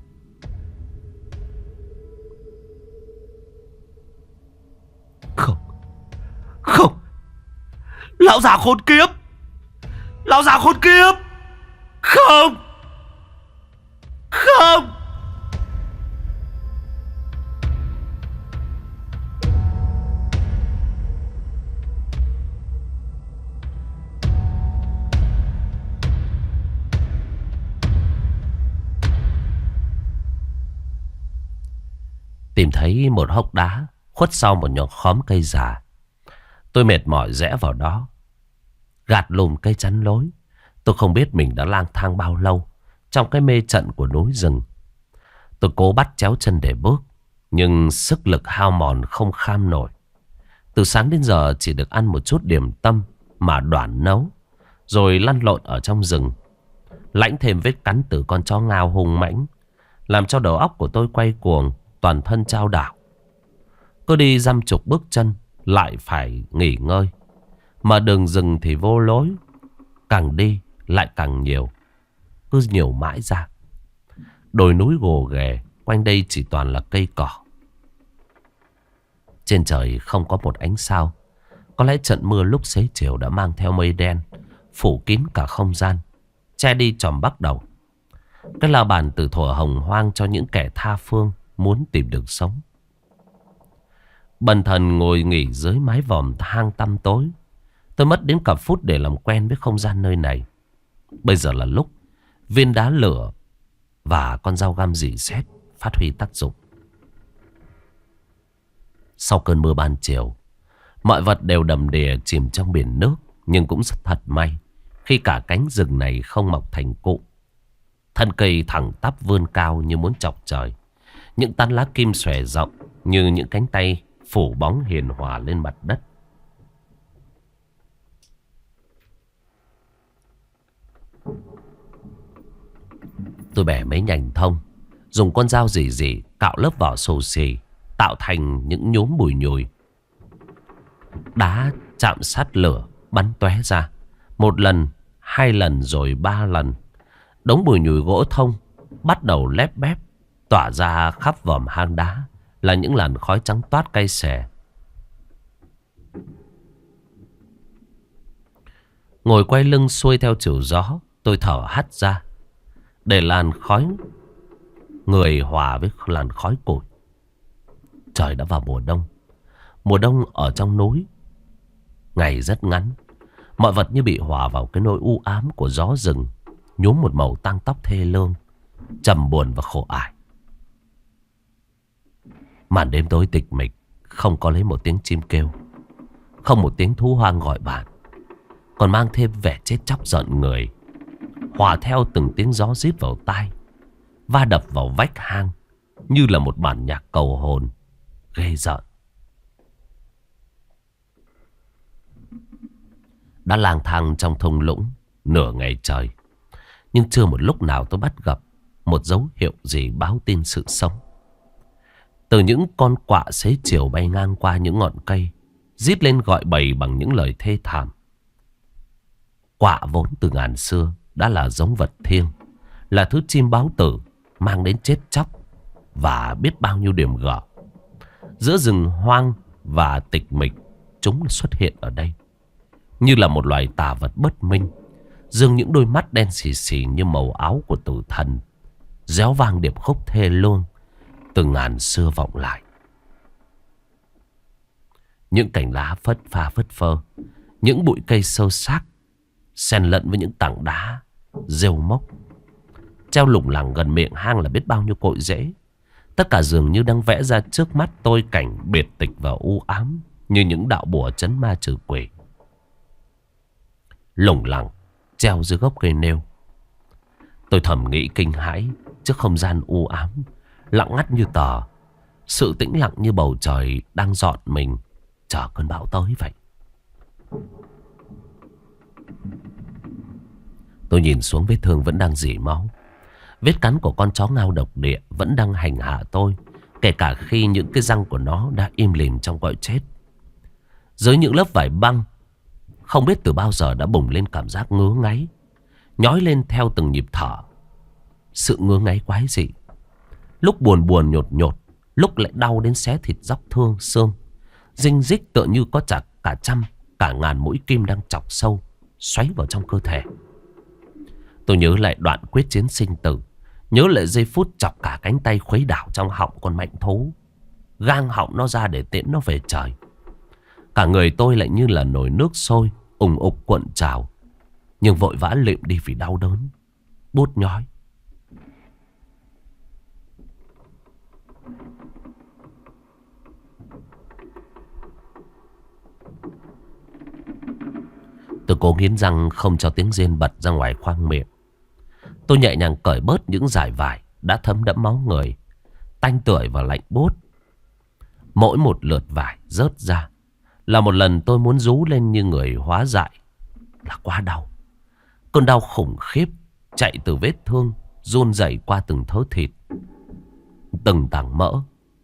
Không, không, lão già khốn kiếp, lão già khốn kiếp, không, không. Tìm thấy một hốc đá khuất sau một nhọn khóm cây già, tôi mệt mỏi rẽ vào đó, gạt lùm cây chắn lối. Tôi không biết mình đã lang thang bao lâu, trong cái mê trận của núi rừng. Tôi cố bắt chéo chân để bước, nhưng sức lực hao mòn không kham nổi. Từ sáng đến giờ chỉ được ăn một chút điểm tâm mà Đoản nấu, rồi lăn lộn ở trong rừng. Lãnh thêm vết cắn từ con chó ngao hung mãnh, làm cho đầu óc của tôi quay cuồng, toàn thân chao đảo. Cứ đi dăm chục bước chân lại phải nghỉ ngơi, mà đường rừng thì vô lối, càng đi lại càng nhiều, cứ nhiều mãi ra. Đồi núi gồ ghề, quanh đây chỉ toàn là cây cỏ. Trên trời không có một ánh sao. Có lẽ trận mưa lúc xế chiều đã mang theo mây đen, phủ kín cả không gian, che đi chòm bắc đầu. Cái la bàn từ thuở hồng hoang cho những kẻ tha phương muốn tìm đường sống. Bần thần ngồi nghỉ dưới mái vòm hang tăm tối. Tôi mất đến cả phút để làm quen với không gian nơi này. Bây giờ là lúc viên đá lửa và con dao găm rỉ sét phát huy tác dụng. Sau cơn mưa ban chiều, mọi vật đều đầm đìa chìm trong biển nước. Nhưng cũng rất thật may khi cả cánh rừng này không mọc thành cụm. Thân cây thẳng tắp vươn cao như muốn chọc trời. Những tán lá kim xòe rộng như những cánh tay phủ bóng hiền hòa lên mặt đất. Tôi bẻ mấy nhành thông, dùng con dao rỉ rỉ cạo lớp vỏ xù xì, tạo thành những nhúm bùi nhùi. Đá chạm sát lửa bắn tóe ra. Một lần, hai lần rồi ba lần. Đống bùi nhùi gỗ thông bắt đầu lép bép tỏa ra khắp vòm hang đá, là những làn khói trắng toát cay xè. Ngồi quay lưng xuôi theo chiều gió, tôi thở hắt ra để làn khói người hòa với làn khói củi. Trời đã vào mùa đông. Mùa đông ở trong núi ngày rất ngắn. Mọi vật như bị hòa vào cái nỗi u ám của gió rừng, nhuốm một màu tang tóc thê lương, trầm buồn và khổ ải. Màn đêm tối tịch mịch, không có lấy một tiếng chim kêu, không một tiếng thú hoang gọi bạn, còn mang thêm vẻ chết chóc giận người, hòa theo từng tiếng gió rít vào tai, va đập vào vách hang như là một bản nhạc cầu hồn ghê rợn. Đã lang thang trong thung lũng nửa ngày trời, nhưng chưa một lúc nào tôi bắt gặp một dấu hiệu gì báo tin sự sống. Từ những con quạ xế chiều bay ngang qua những ngọn cây, rít lên gọi bầy bằng những lời thê thảm. Quạ vốn từ ngàn xưa đã là giống vật thiêng, là thứ chim báo tử mang đến chết chóc và biết bao nhiêu điểm gở. Giữa rừng hoang và tịch mịch, chúng xuất hiện ở đây như là một loài tà vật bất minh, dương những đôi mắt đen xì xì như màu áo của tử thần, réo vang điệp khúc thê lương từ ngàn xưa vọng lại. Những cành lá phất pha phất phơ, những bụi cây sâu xác xen lẫn với những tảng đá rêu mốc, treo lủng lẳng gần miệng hang là biết bao nhiêu cội rễ. Tất cả dường như đang vẽ ra trước mắt tôi cảnh biệt tịch và u ám, như những đạo bùa trấn ma trừ quỷ. Lủng lẳng treo dưới gốc cây nêu. Tôi thầm nghĩ kinh hãi trước không gian u ám, lặng ngắt như tờ. Sự tĩnh lặng như bầu trời đang dọn mình chờ cơn bão tới vậy. Tôi nhìn xuống vết thương vẫn đang rỉ máu. Vết cắn của con chó ngao độc địa vẫn đang hành hạ tôi, kể cả khi những cái răng của nó đã im lìm trong cõi chết. Dưới những lớp vải băng, không biết từ bao giờ đã bùng lên cảm giác ngứa ngáy, nhói lên theo từng nhịp thở. Sự ngứa ngáy quái dị, lúc buồn buồn nhột nhột, lúc lại đau đến xé thịt róc thương xương, rinh rích tựa như có cả trăm, cả ngàn mũi kim đang chọc sâu, xoáy vào trong cơ thể. Tôi nhớ lại đoạn quyết chiến sinh tử, nhớ lại giây phút chọc cả cánh tay khuấy đảo trong họng con mãnh thú, gang họng nó ra để tiễn nó về trời. Cả người tôi lại như là nồi nước sôi ùng ục cuộn trào, nhưng vội vã lịm đi vì đau đớn, buốt nhói. Tôi cố nghiến răng không cho tiếng rên bật ra ngoài khoang miệng. Tôi nhẹ nhàng cởi bớt những dải vải đã thấm đẫm máu người, tanh tưởi và lạnh buốt. Mỗi một lượt vải rớt ra là một lần tôi muốn rú lên như người hóa dại. Là quá đau. Cơn đau khủng khiếp chạy từ vết thương, run rẩy qua từng thớ thịt, từng tảng mỡ.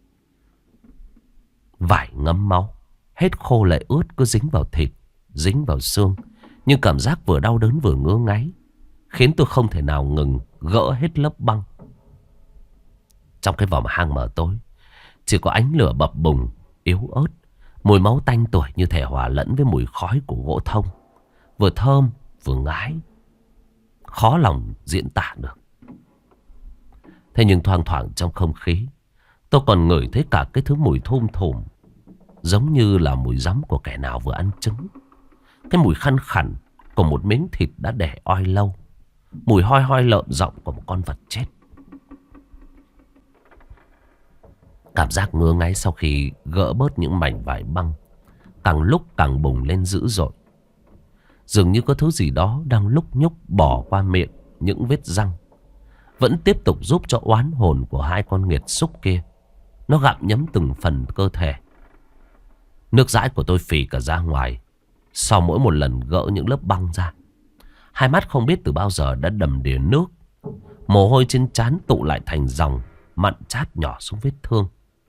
Vải ngấm máu, hết khô lại ướt, cứ dính vào thịt, dính vào xương. Nhưng cảm giác vừa đau đớn vừa ngứa ngáy, khiến tôi không thể nào ngừng gỡ hết lớp băng. Trong cái vòng hang mờ tối, chỉ có ánh lửa bập bùng, yếu ớt. Mùi máu tanh tưởi như thể hòa lẫn với mùi khói của gỗ thông, vừa thơm vừa ngái, khó lòng diễn tả được. Thế nhưng thoang thoảng trong không khí, tôi còn ngửi thấy cả cái thứ mùi thum thủm, giống như là mùi giấm của kẻ nào vừa ăn trứng. Cái mùi khăn khẳn của một miếng thịt đã để oi lâu. Mùi hoi hoi lợm giọng của một con vật chết. Cảm giác ngứa ngáy sau khi gỡ bớt những mảnh vải băng càng lúc càng bùng lên dữ dội. Dường như có thứ gì đó đang lúc nhúc bỏ qua miệng những vết răng, vẫn tiếp tục giúp cho oán hồn của hai con nghiệt xúc kia. Nó gặm nhấm từng phần cơ thể. Nước dãi của tôi phì cả ra ngoài sau mỗi một lần gỡ những lớp băng ra. Hai mắt không biết từ bao giờ đã đầm đìa nước. Mồ hôi trên trán tụ lại thành dòng, mặn chát nhỏ xuống vết thương.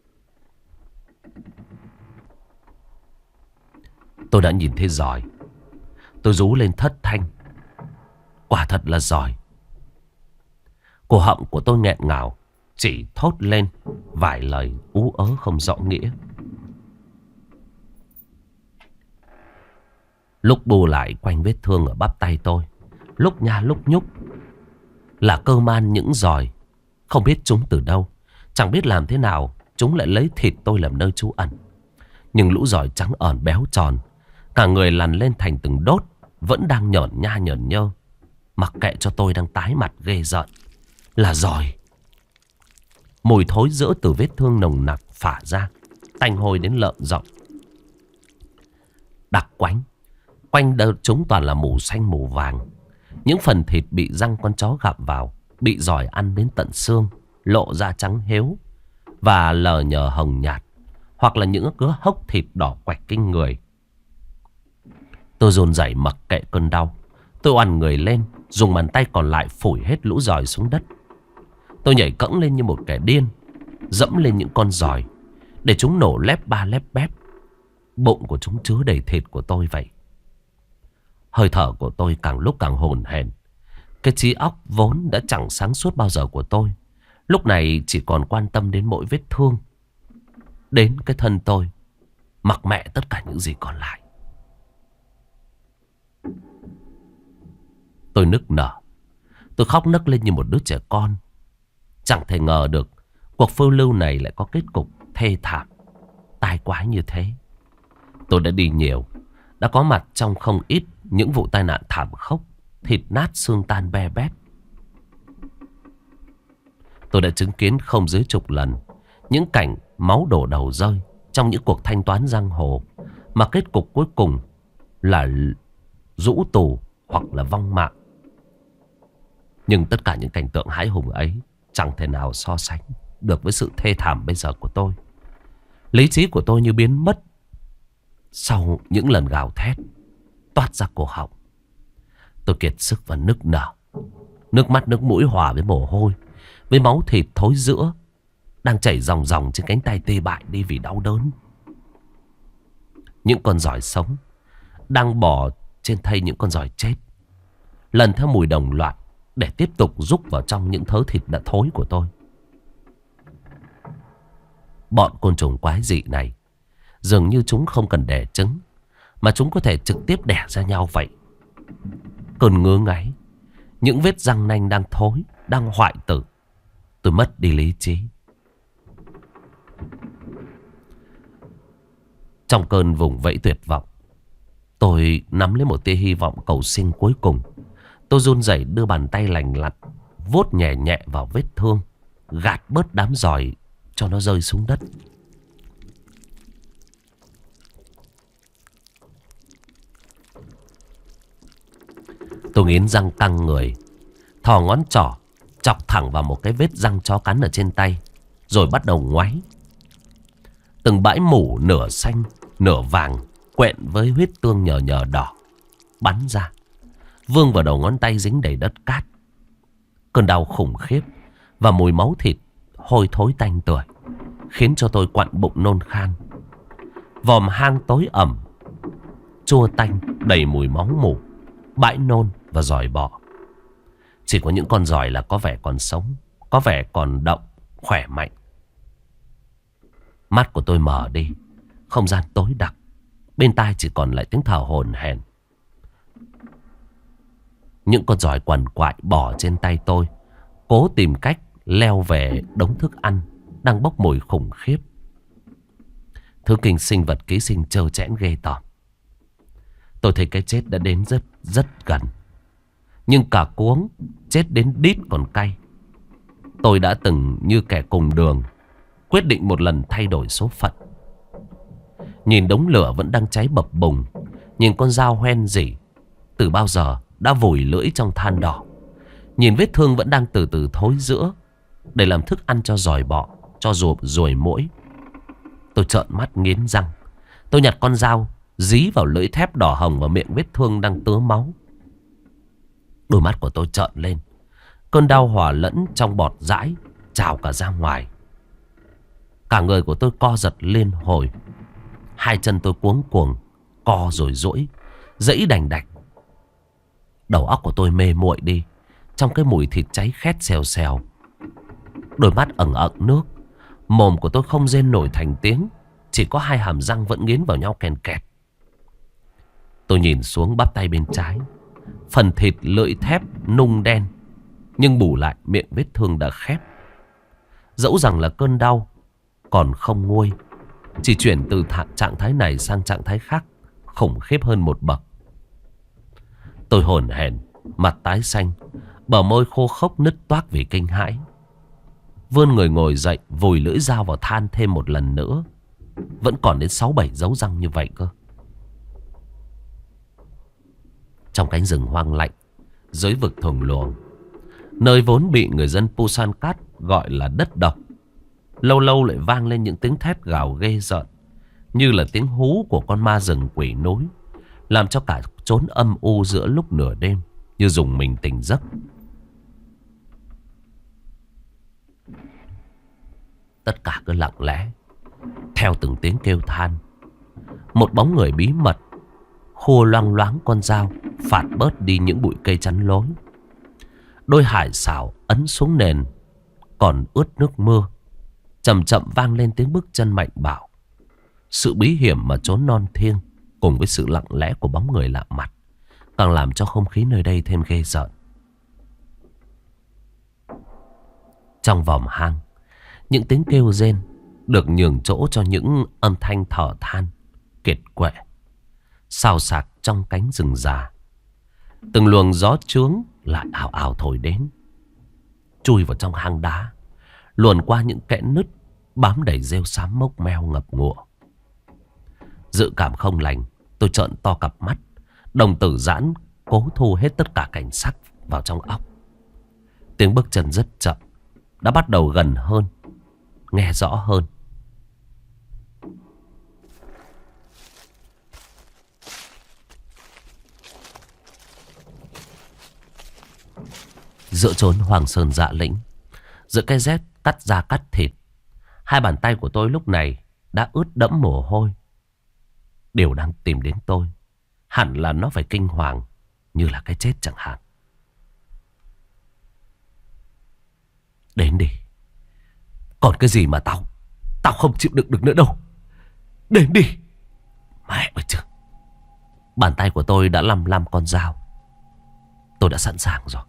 Tôi đã nhìn thấy giỏi. Tôi rú lên thất thanh. Quả thật là giỏi. Cổ họng của tôi nghẹn ngào, chỉ thốt lên vài lời ú ớ không rõ nghĩa. Lúc bù lại quanh vết thương ở bắp tay tôi, lúc nha lúc nhúc, là cơ man những giòi. Không biết chúng từ đâu, chẳng biết làm thế nào chúng lại lấy thịt tôi làm nơi trú ẩn. Nhưng lũ giòi trắng ởn béo tròn, cả người lằn lên thành từng đốt, vẫn đang nhởn nha nhởn nhơ, mặc kệ cho tôi đang tái mặt ghê rợn. Là giòi. Mùi thối rữa từ vết thương nồng nặc phả ra, tanh hôi đến lợm giọng. Đặc quánh, quanh chúng toàn là mù xanh mù vàng. Những phần thịt bị răng con chó gặm vào, bị giòi ăn đến tận xương, lộ ra trắng héo và lờ nhờ hồng nhạt, hoặc là những cứa hốc thịt đỏ quạch kinh người. Tôi run rẩy mặc kệ cơn đau. Tôi oằn người lên, dùng bàn tay còn lại phủi hết lũ giòi xuống đất. Tôi nhảy cẫng lên như một kẻ điên, dẫm lên những con giòi để chúng nổ lép ba lép bép. Bụng của chúng chứa đầy thịt của tôi vậy. Hơi thở của tôi càng lúc càng hồn hển. Cái trí óc vốn đã chẳng sáng suốt bao giờ của tôi, lúc này chỉ còn quan tâm đến mỗi vết thương, đến cái thân tôi, mặc mẹ tất cả những gì còn lại. Tôi nức nở. Tôi khóc nấc lên như một đứa trẻ con. Chẳng thể ngờ được cuộc phiêu lưu này lại có kết cục thê thảm, tai quái như thế. Tôi đã đi nhiều, đã có mặt trong không ít những vụ tai nạn thảm khốc, thịt nát xương tan be bét. Tôi đã chứng kiến không dưới chục lần những cảnh máu đổ đầu rơi trong những cuộc thanh toán giang hồ, mà kết cục cuối cùng là rũ tù hoặc là vong mạng. Nhưng tất cả những cảnh tượng hãi hùng ấy chẳng thể nào so sánh được với sự thê thảm bây giờ của tôi. Lý trí của tôi như biến mất sau những lần gào thét toát ra cổ họng. Tôi kiệt sức và nức nở. Nước mắt nước mũi hòa với mồ hôi, với máu thịt thối rữa đang chảy ròng ròng trên cánh tay tê bại đi vì đau đớn. Những con giòi sống đang bò trên thây những con giòi chết, lần theo mùi đồng loạt để tiếp tục rúc vào trong những thớ thịt đã thối của tôi. Bọn côn trùng quái dị này dường như chúng không cần đẻ trứng, mà chúng có thể trực tiếp đẻ ra nhau vậy. Cơn ngứa ngáy, những vết răng nanh đang thối, đang hoại tử. Tôi mất đi lý trí. Trong cơn vùng vẫy tuyệt vọng, tôi nắm lấy một tia hy vọng cầu sinh cuối cùng. Tôi run rẩy đưa bàn tay lành lặn vuốt nhẹ nhẹ vào vết thương, gạt bớt đám giòi cho nó rơi xuống đất. Tôi nghiến răng căng người, Thò ngón trỏ chọc thẳng vào một cái vết răng chó cắn ở trên tay, rồi bắt đầu ngoáy. Từng bãi mủ nửa xanh nửa vàng quện với huyết tương nhờ nhờ đỏ bắn ra, vương vào đầu ngón tay dính đầy đất cát. Cơn đau khủng khiếp và mùi máu thịt hôi thối tanh tưởi khiến cho tôi quặn bụng nôn khan. Vòm hang tối ẩm, chua tanh, đầy mùi máu mủ, bãi nôn và giòi bọ. Chỉ có những con giòi là có vẻ còn sống, có vẻ còn động, khỏe mạnh. Mắt của tôi mở đi, không gian tối đặc, bên tai chỉ còn lại tiếng thở hổn hển. Những con giòi quằn quại bò trên tay tôi, cố tìm cách leo về đống thức ăn đang bốc mùi khủng khiếp. Thứ kinh sinh vật ký sinh trơ trẽn ghê tởm. Tôi thấy cái chết đã đến rất rất gần. Nhưng cả cuống, chết đến đít còn cay. Tôi đã từng như kẻ cùng đường, quyết định một lần thay đổi số phận. Nhìn đống lửa vẫn đang cháy bập bùng, nhìn con dao hoen rỉ từ bao giờ đã vùi lưỡi trong than đỏ, nhìn vết thương vẫn đang từ từ thối rữa để làm thức ăn cho giòi bọ, cho ruồi muỗi. Tôi trợn mắt nghiến răng. Tôi nhặt con dao dí vào lưỡi thép đỏ hồng và miệng vết thương đang tứa máu. Đôi mắt của tôi trợn lên. Cơn đau hòa lẫn trong bọt dãi trào cả ra ngoài. Cả người của tôi co giật liên hồi. Hai chân tôi cuống cuồng, co rồi duỗi, giãy đành đạch. Đầu óc của tôi mê muội đi trong cái mùi thịt cháy khét xèo xèo. Đôi mắt ẩn ẩn nước. Mồm của tôi không rên nổi thành tiếng, chỉ có hai hàm răng vẫn nghiến vào nhau kèn kẹt. Tôi nhìn xuống bắp tay bên trái, phần thịt lưỡi thép nung đen, nhưng bù lại miệng vết thương đã khép. Dẫu rằng là cơn đau còn không nguôi, chỉ chuyển từ trạng thái này sang trạng thái khác khủng khiếp hơn một bậc. Tôi hổn hển, mặt tái xanh, bờ môi khô khốc nứt toác vì kinh hãi. Vươn người ngồi dậy, vùi lưỡi dao vào than thêm một lần nữa. Vẫn còn đến 6-7 dấu răng như vậy cơ. Trong cánh rừng hoang lạnh, dưới vực thùng luồng, nơi vốn bị người dân Pusan Cat gọi là đất độc, lâu lâu lại vang lên những tiếng thét gào ghê rợn, như là tiếng hú của con ma rừng quỷ núi, làm cho cả chốn âm u giữa lúc nửa đêm như rùng mình tỉnh giấc. Tất cả cứ lặng lẽ theo từng tiếng kêu than. Một bóng người bí mật khua loang loáng con dao, phạt bớt đi những bụi cây chắn lối. Đôi hải xảo ấn xuống nền còn ướt nước mưa. Chậm chậm vang lên tiếng bước chân mạnh bạo. Sự bí hiểm mà trốn non thiêng cùng với sự lặng lẽ của bóng người lạ mặt càng làm cho không khí nơi đây thêm ghê rợn. Trong vòm hang, những tiếng kêu rên được nhường chỗ cho những âm thanh thở than kiệt quệ xào xạc trong cánh rừng già. Từng luồng gió trướng lại ào ào thổi đến, chui vào trong hang đá, luồn qua những kẽ nứt bám đầy rêu xám mốc meo ngập ngụa. Dự cảm không lành, tôi trợn to cặp mắt, đồng tử giãn, cố thu hết tất cả cảnh sắc vào trong óc. Tiếng bước chân rất chậm, đã bắt đầu gần hơn, nghe rõ hơn. Giữa chốn hoàng sơn dạ lĩnh, giữa cái rét cắt da cắt thịt, hai bàn tay của tôi lúc này đã ướt đẫm mồ hôi. Điều đang tìm đến tôi hẳn là nó phải kinh hoàng, như là cái chết chẳng hạn. Đến đi. Còn cái gì mà tao không chịu đựng được nữa đâu. Đến đi. Mẹ ơi chứ. Bàn tay của tôi đã lăm lăm con dao. Tôi đã sẵn sàng rồi.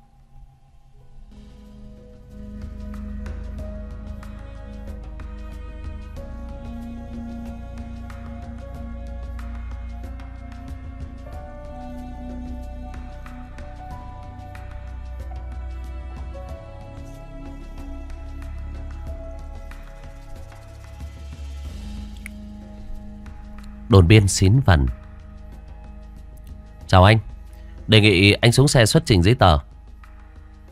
Đồn biên xín vần. Chào anh. Đề nghị anh xuống xe xuất trình giấy tờ.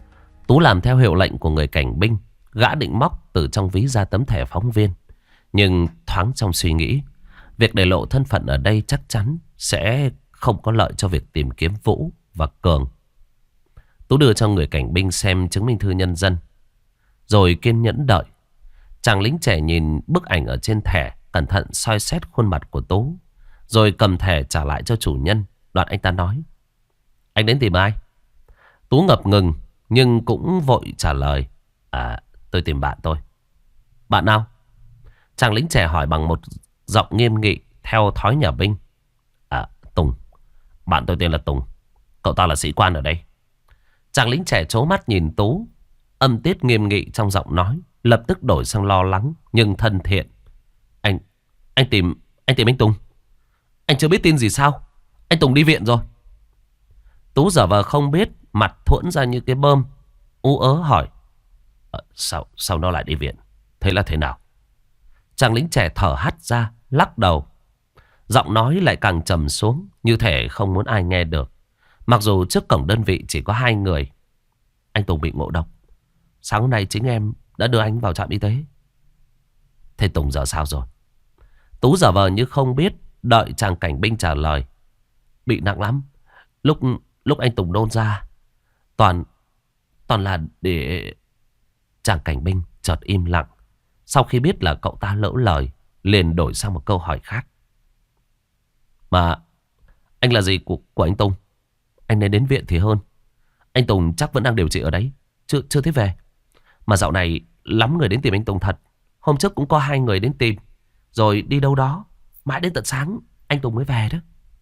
Tú làm theo hiệu lệnh của người cảnh binh. Gã định móc từ trong ví ra tấm thẻ phóng viên. Nhưng thoáng trong suy nghĩ, việc để lộ thân phận ở đây chắc chắn sẽ không có lợi cho việc tìm kiếm Vũ và Cường. Tú đưa cho người cảnh binh xem chứng minh thư nhân dân, rồi kiên nhẫn đợi. Chàng lính trẻ nhìn bức ảnh ở trên thẻ, cẩn thận soi xét khuôn mặt của Tú, rồi cầm thẻ trả lại cho chủ nhân. Đoạn anh ta nói: "Anh đến tìm ai?" Tú ngập ngừng nhưng cũng vội trả lời: Tôi tìm bạn tôi." "Bạn nào?" Chàng lính trẻ hỏi bằng một giọng nghiêm nghị theo thói nhà binh. Tùng. Bạn tôi tên là Tùng. Cậu ta là sĩ quan ở đây." Chàng lính trẻ trố mắt nhìn Tú. Âm tiết nghiêm nghị trong giọng nói lập tức đổi sang lo lắng nhưng thân thiện. Anh tìm anh Tùng. Anh chưa biết tin gì sao? Anh Tùng đi viện rồi." Tú giả vờ không biết, mặt thuẫn ra như cái bơm, ú ớ hỏi: Sao nó lại đi viện? Thế là thế nào?" Chàng lính trẻ thở hắt ra, lắc đầu. Giọng nói lại càng trầm xuống, như thể không muốn ai nghe được. Mặc dù trước cổng đơn vị chỉ có 2 người. "Anh Tùng bị ngộ độc. Sáng hôm nay chính em đã đưa anh vào trạm y tế." "Thế Tùng giờ sao rồi?" Tú giả vờ như không biết, đợi chàng cảnh binh trả lời: "Bị nặng lắm. Lúc anh Tùng nôn ra toàn là để..." Chàng cảnh binh chợt im lặng. Sau khi biết là cậu ta lỡ lời, liền đổi sang một câu hỏi khác: "Mà anh là gì của anh Tùng? Anh nên đến viện thì hơn. Anh Tùng chắc vẫn đang điều trị ở đấy, chưa thấy về. Mà dạo này lắm người đến tìm anh Tùng thật. Hôm trước cũng có 2 người đến tìm, rồi đi đâu đó, mãi đến tận sáng anh Tùng mới về đó."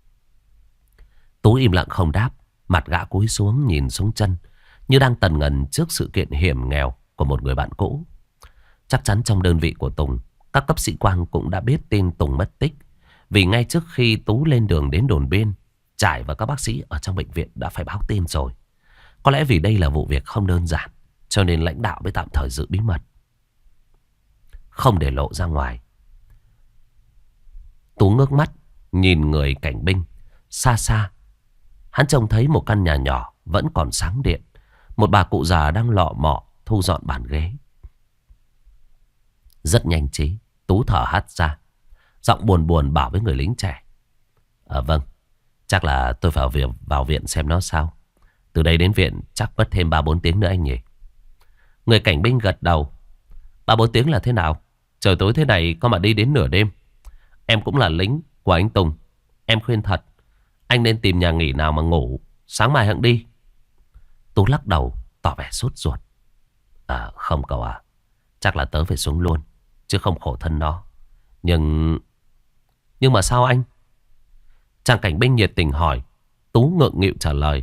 Tú im lặng không đáp. Mặt gã cúi xuống nhìn xuống chân, như đang tần ngần trước sự kiện hiểm nghèo của một người bạn cũ. Chắc chắn trong đơn vị của Tùng, các cấp sĩ quan cũng đã biết tin Tùng mất tích. Vì ngay trước khi Tú lên đường đến đồn biên, Trải và các bác sĩ ở trong bệnh viện đã phải báo tin rồi. Có lẽ vì đây là vụ việc không đơn giản, cho nên lãnh đạo mới tạm thời giữ bí mật, không để lộ ra ngoài. Tú ngước mắt nhìn người cảnh binh. Xa xa, hắn trông thấy một căn nhà nhỏ vẫn còn sáng điện. Một bà cụ già đang lọ mọ thu dọn bàn ghế. Rất nhanh trí, Tú thở hắt ra, giọng buồn buồn bảo với người lính trẻ: Vâng, chắc là tôi phải vào viện xem nó sao. Từ đây đến viện chắc mất thêm 3-4 tiếng nữa anh nhỉ?" Người cảnh binh gật đầu. 3-4 tiếng là thế nào? Trời tối thế này có mà đi đến nửa đêm. Em cũng là lính của anh Tùng. Em khuyên thật, anh nên tìm nhà nghỉ nào mà ngủ, sáng mai hẵng đi. Tú lắc đầu tỏ vẻ sốt ruột. Không cậu à, chắc là tớ phải xuống luôn, chứ không khổ thân nó. Nhưng mà sao anh? Chàng cảnh binh nhiệt tình hỏi. Tú ngượng nghịu trả lời: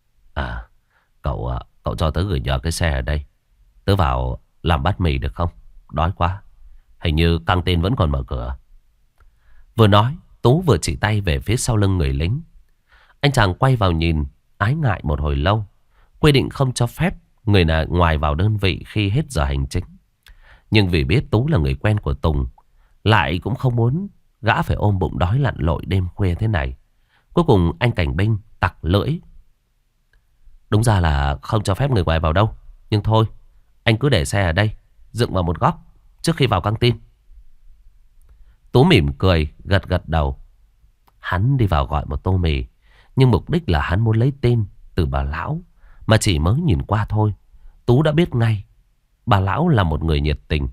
Cậu cho tớ gửi nhờ cái xe ở đây. Tớ vào làm bát mì được không? Đói quá. Hình như căng tin vẫn còn mở cửa. Vừa nói, Tú vừa chỉ tay về phía sau lưng người lính. Anh chàng quay vào nhìn, ái ngại một hồi lâu. Quy định không cho phép người nào ngoài vào đơn vị khi hết giờ hành chính. Nhưng vì biết Tú là người quen của Tùng, lại cũng không muốn gã phải ôm bụng đói lặn lội đêm khuya thế này. Cuối cùng anh cảnh binh tặc lưỡi: Đúng ra là không cho phép người ngoài vào đâu, nhưng thôi, anh cứ để xe ở đây, dựng vào một góc trước khi vào căng tin. Tú mỉm cười, gật đầu. Hắn đi vào gọi một tô mì, nhưng mục đích là hắn muốn lấy tên từ bà lão. Mà chỉ mới nhìn qua thôi, Tú đã biết ngay bà lão là một người nhiệt tình.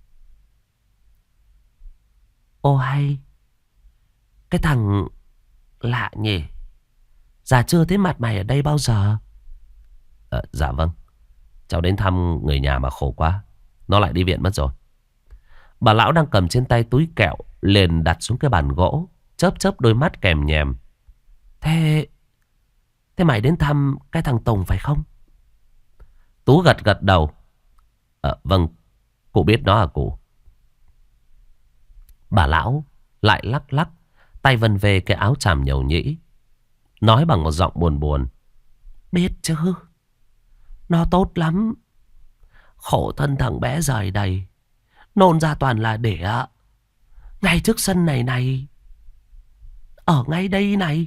Ô hay, cái thằng lạ nhỉ, già chưa thấy mặt mày ở đây bao giờ. Dạ vâng, cháu đến thăm người nhà mà khổ quá, nó lại đi viện mất rồi. Bà lão đang cầm trên tay túi kẹo, liền đặt xuống cái bàn gỗ, chớp đôi mắt kèm nhèm. Thế mày đến thăm cái thằng Tùng phải không? Tú gật đầu. Vâng, cụ biết nó à cụ? Bà lão lại lắc, tay vân về cái áo chàm nhầu nhĩ, nói bằng một giọng buồn buồn: Biết chứ, nó tốt lắm. Khổ thân thằng bé rời đầy, nôn ra toàn là đỉa. Ngay trước sân này, ở ngay đây này.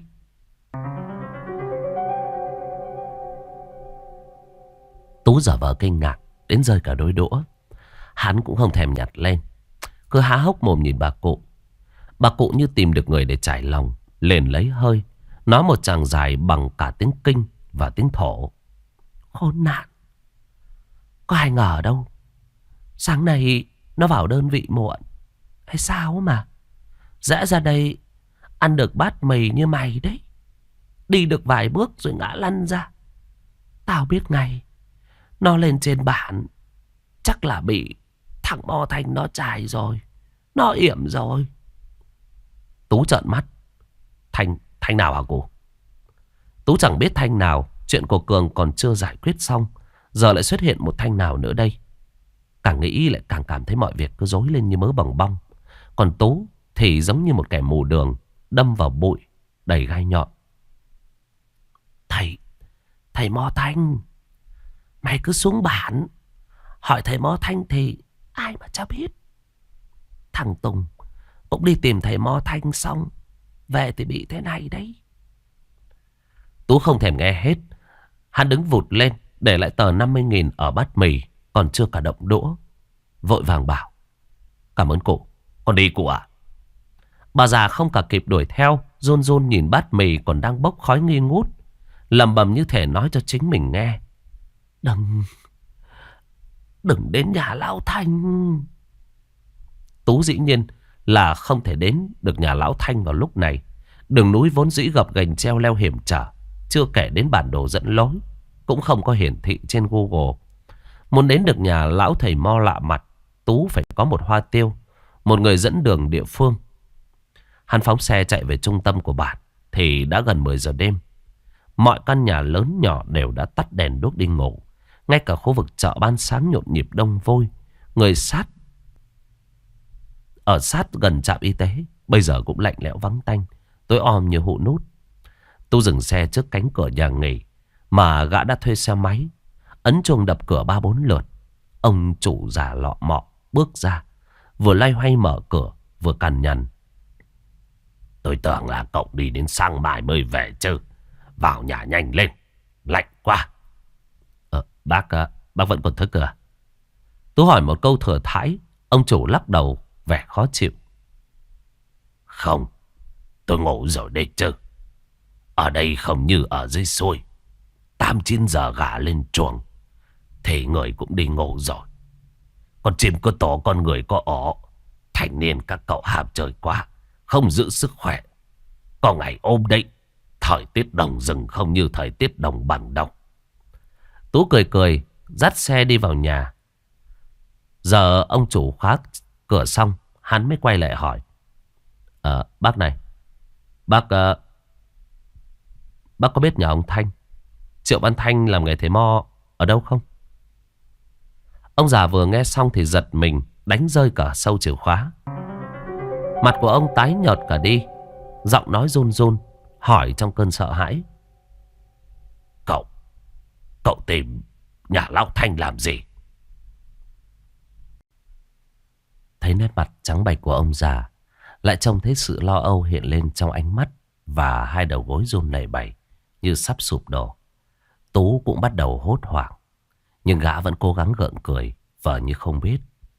Tú giả vờ kinh ngạc đến rơi cả đôi đũa. Hắn cũng không thèm nhặt lên, cứ há hốc mồm nhìn bà cụ. Bà cụ như tìm được người để trải lòng, liền lấy hơi, nói một tràng dài bằng cả tiếng Kinh và tiếng Thổ. Khốn nạn, có ai ngờ đâu, sáng nay nó vào đơn vị muộn hay sao mà rẽ ra đây ăn được bát mì như mày đấy. Đi được vài bước rồi ngã lăn ra. Tao biết ngay nó lên trên bản, chắc là bị thằng Mo Thanh nó chài rồi, nó yểm rồi. Tú trợn mắt. Thanh nào hả cô? Tú chẳng biết Thanh nào. Chuyện của Cường còn chưa giải quyết xong, giờ lại xuất hiện một Thanh nào nữa đây. Càng nghĩ lại càng cảm thấy mọi việc cứ rối lên như mớ bòng bong. Còn Tú thì giống như một kẻ mù đường đâm vào bụi đầy gai nhọn. Thầy Mo Thanh, mày cứ xuống bản hỏi thầy Mo Thanh thì ai mà chả biết. Thằng Tùng cũng đi tìm thầy Mo Thanh xong về thì bị thế này đấy. Tú không thèm nghe hết. Hắn đứng vụt lên, để lại tờ 50.000 ở bát mì còn chưa cả động đũa, vội vàng bảo: Cảm ơn cụ, con đi cụ ạ. Bà già không cả kịp đuổi theo, run run nhìn bát mì còn đang bốc khói nghi ngút, lầm bầm như thể nói cho chính mình nghe: Đừng đến nhà lão Thanh. Tú dĩ nhiên là không thể đến được nhà lão Thanh vào lúc này. Đường núi vốn dĩ gập ghềnh treo leo hiểm trở, chưa kể đến bản đồ dẫn lối cũng không có hiển thị trên Google. Muốn đến được nhà lão thầy Mo lạ mặt, Tú phải có một hoa tiêu, một người dẫn đường địa phương. Hắn phóng xe chạy về trung tâm của bản thì đã gần 10 giờ đêm. Mọi căn nhà lớn nhỏ đều đã tắt đèn đuốc đi ngủ. Ngay cả khu vực chợ ban sáng nhộn nhịp đông vôi. Người ở sát gần trạm y tế bây giờ cũng lạnh lẽo vắng tanh, tối om như hũ nút. Tú dừng xe trước cánh cửa nhà nghỉ mà gã đã thuê xe máy, ấn chuông đập cửa 3-4 lượt. Ông chủ già lọ mọ bước ra, vừa loay hoay mở cửa vừa cằn nhằn: Tôi tưởng là cậu đi đến sáng mai mới về chứ. Vào nhà nhanh lên, lạnh quá. Bác vẫn còn thức à? Tú hỏi một câu thừa thãi. Ông chủ lắc đầu vẻ khó chịu: Không, tôi ngủ rồi đấy chứ. Ở đây không như ở dưới xuôi, 8-9 giờ gà lên chuồng thì người cũng đi ngủ rồi. Con chim có tổ, con người có ổ. Thành niên các cậu ham chơi quá, không giữ sức khỏe, có ngày ôm đấy. Thời tiết đồng rừng không như thời tiết đồng bằng đâu. Tú cười cười dắt xe đi vào nhà. Giờ ông chủ khóa cửa xong, hắn mới quay lại hỏi: Bác này, bác có biết nhà ông Thanh, Triệu Văn Thanh làm nghề thầy Mo ở đâu không? Ông già vừa nghe xong thì giật mình, đánh rơi cả sâu chìa khóa. Mặt của ông tái nhợt cả đi, giọng nói run run, hỏi trong cơn sợ hãi: Cậu tìm nhà lão Thanh làm gì? Thấy nét mặt trắng bệch của ông già, lại trông thấy sự lo âu hiện lên trong ánh mắt, và hai đầu gối run lẩy bẩy như sắp sụp đổ. Tú cũng bắt đầu hốt hoảng, nhưng gã vẫn cố gắng gượng cười, vờ như không biết.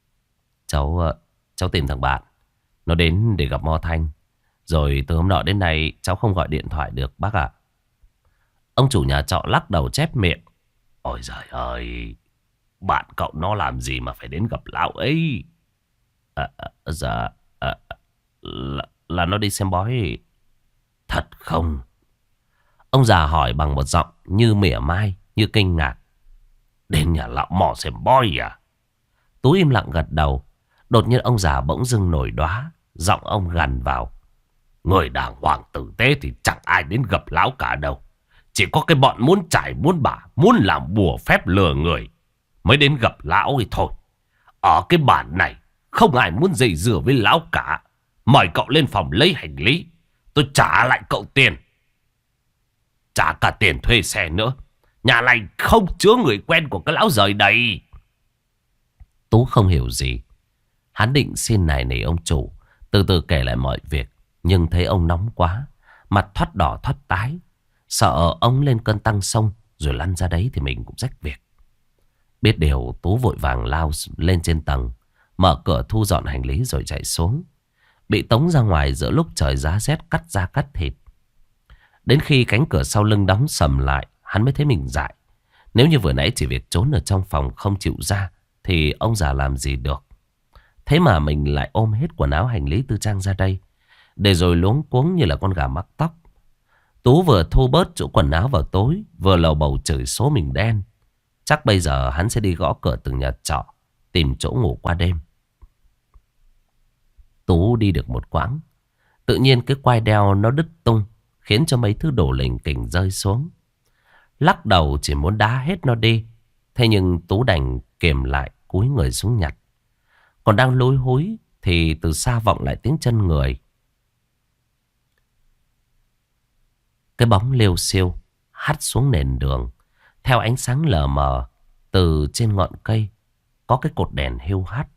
Cháu tìm thằng bạn, nó đến để gặp Mo Thanh. Rồi từ hôm nọ đến nay cháu không gọi điện thoại được bác ạ. Ông chủ nhà trọ lắc đầu chép miệng: Ôi giời ơi, bạn cậu nó làm gì mà phải đến gặp lão ấy? Dạ, là nó đi xem bói. Thật không? Ông già hỏi bằng một giọng như mỉa mai, như kinh ngạc. Đến nhà lão mò xem bói à? Tú im lặng gật đầu. Đột nhiên ông già bỗng dưng nổi đoá, giọng ông gằn vào: Người đàng hoàng tử tế thì chẳng ai đến gặp lão cả đâu. Chỉ có cái bọn muốn trải muốn bả, muốn làm bùa phép lừa người mới đến gặp lão thì thôi. Ở cái bản này không ai muốn dây dưa với lão cả. Mời cậu lên phòng lấy hành lý, tôi trả lại cậu tiền. Trả cả tiền thuê xe nữa. Nhà này không chứa người quen của cái lão rời đây. Tú không hiểu gì. Hắn định xin này nỉ ông chủ, từ từ kể lại mọi việc. Nhưng thấy ông nóng quá, mặt thoát đỏ thoát tái, sợ ông lên cơn tăng sông rồi lăn ra đấy thì mình cũng rách việc. Biết điều, Tú vội vàng lao lên trên tầng, mở cửa thu dọn hành lý rồi chạy xuống. Bị tống ra ngoài giữa lúc trời giá rét cắt da cắt thịt. Đến khi cánh cửa sau lưng đóng sầm lại, hắn mới thấy mình dại. Nếu như vừa nãy chỉ việc trốn ở trong phòng không chịu ra, thì ông già làm gì được. Thế mà mình lại ôm hết quần áo hành lý tư trang ra đây, để rồi luống cuống như là con gà mắc tóc. Tú vừa thu bớt chỗ quần áo vào tối, vừa lầu bầu chửi số mình đen. Chắc bây giờ hắn sẽ đi gõ cửa từng nhà trọ, tìm chỗ ngủ qua đêm. Tú đi được một quãng, tự nhiên cái quai đeo nó đứt tung, khiến cho mấy thứ đồ lình kình rơi xuống. Lắc đầu chỉ muốn đá hết nó đi. Thế nhưng Tú đành kiềm lại, cúi người xuống nhặt. Còn đang lối húi thì từ xa vọng lại tiếng chân người. Cái bóng liêu xiêu hắt xuống nền đường. Theo ánh sáng lờ mờ từ trên ngọn cây có cái cột đèn hiu hắt.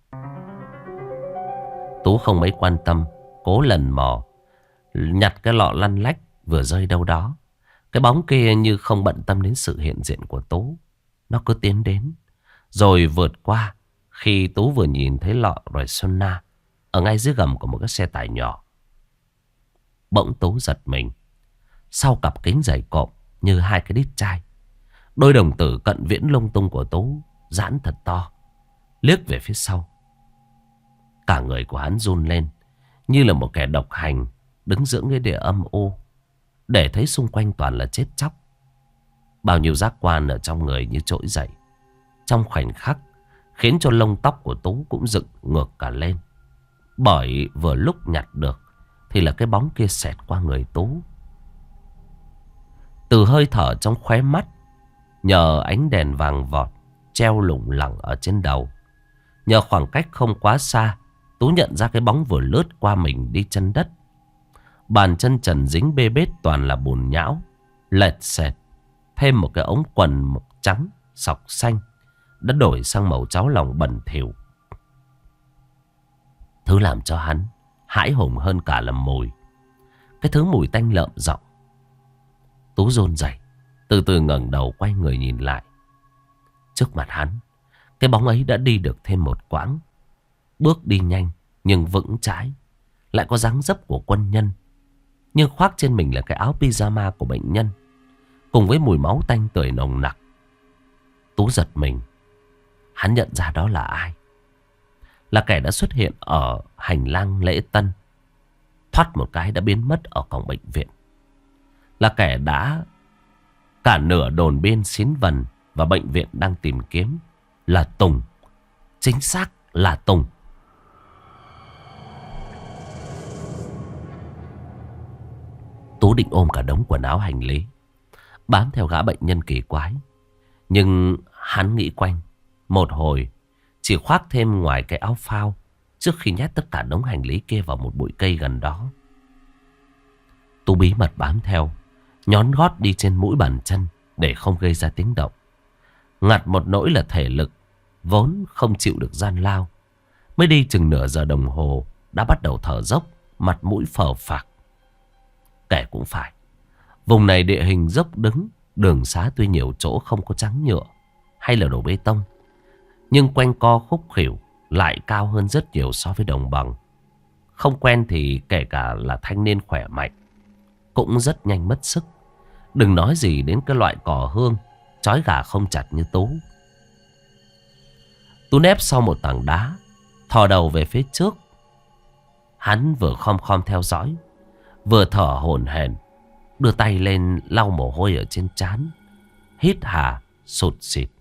Tú không mấy quan tâm, cố lần mò nhặt cái lọ lăn lách vừa rơi đâu đó. Cái bóng kia như không bận tâm đến sự hiện diện của Tú. Nó cứ tiến đến, rồi vượt qua. Khi Tú vừa nhìn thấy lọ Rexona ở ngay dưới gầm của một cái xe tải nhỏ, bỗng Tú giật mình. Sau cặp kính dày cộm như hai cái đít chai, đôi đồng tử cận viễn lung tung của Tú giãn thật to. Liếc về phía sau, cả người của hắn run lên, như là một kẻ độc hành đứng giữa cái địa âm u, để thấy xung quanh toàn là chết chóc. Bao nhiêu giác quan ở trong người như trỗi dậy trong khoảnh khắc, khiến cho lông tóc của Tú cũng dựng ngược cả lên. Bởi vừa lúc nhặt được thì là cái bóng kia xẹt qua người Tú. Từ hơi thở trong khóe mắt, nhờ ánh đèn vàng vọt treo lủng lẳng ở trên đầu, nhờ khoảng cách không quá xa, Tú nhận ra cái bóng vừa lướt qua mình đi chân đất. Bàn chân trần dính bê bết toàn là bùn nhão, lệch xẹt. Thêm một cái ống quần trắng sọc xanh đã đổi sang màu cháo lòng bẩn thỉu. Thứ làm cho hắn hãi hùng hơn cả là mùi. Cái thứ mùi tanh lợm giọng. Tú run rẩy, từ từ ngẩng đầu quay người nhìn lại. Trước mặt hắn, cái bóng ấy đã đi được thêm một quãng. Bước đi nhanh nhưng vững chãi, lại có dáng dấp của quân nhân, nhưng khoác trên mình là cái áo pyjama của bệnh nhân, cùng với mùi máu tanh tưởi nồng nặc. Tú giật mình. Hắn nhận ra đó là ai. Là kẻ đã xuất hiện ở hành lang lễ tân, thoát một cái đã biến mất ở cổng bệnh viện. Là kẻ đã cả nửa đồn biên xín vần và bệnh viện đang tìm kiếm. Là Tùng. Chính xác là Tùng. Tú định ôm cả đống quần áo hành lý, bám theo gã bệnh nhân kỳ quái. Nhưng hắn nghĩ quanh một hồi, chỉ khoác thêm ngoài cái áo phao, trước khi nhét tất cả đống hành lý kia vào một bụi cây gần đó. Tú bí mật bám theo, nhón gót đi trên mũi bàn chân để không gây ra tiếng động. Ngặt một nỗi là thể lực vốn không chịu được gian lao. Mới đi chừng nửa giờ đồng hồ đã bắt đầu thở dốc, mặt mũi phờ phạc. Kể cũng phải, vùng này địa hình dốc đứng, đường xá tuy nhiều chỗ không có trắng nhựa hay là đổ bê tông, nhưng quanh co khúc khuỷu lại cao hơn rất nhiều so với đồng bằng. Không quen thì kể cả là thanh niên khỏe mạnh cũng rất nhanh mất sức. Đừng nói gì đến cái loại cỏ hương trói gà không chặt như Tú. Tú nép sau một tảng đá, thò đầu về phía trước. Hắn vừa khom khom theo dõi, vừa thở hổn hển, đưa tay lên lau mồ hôi ở trên trán, hít hà sụt sịt.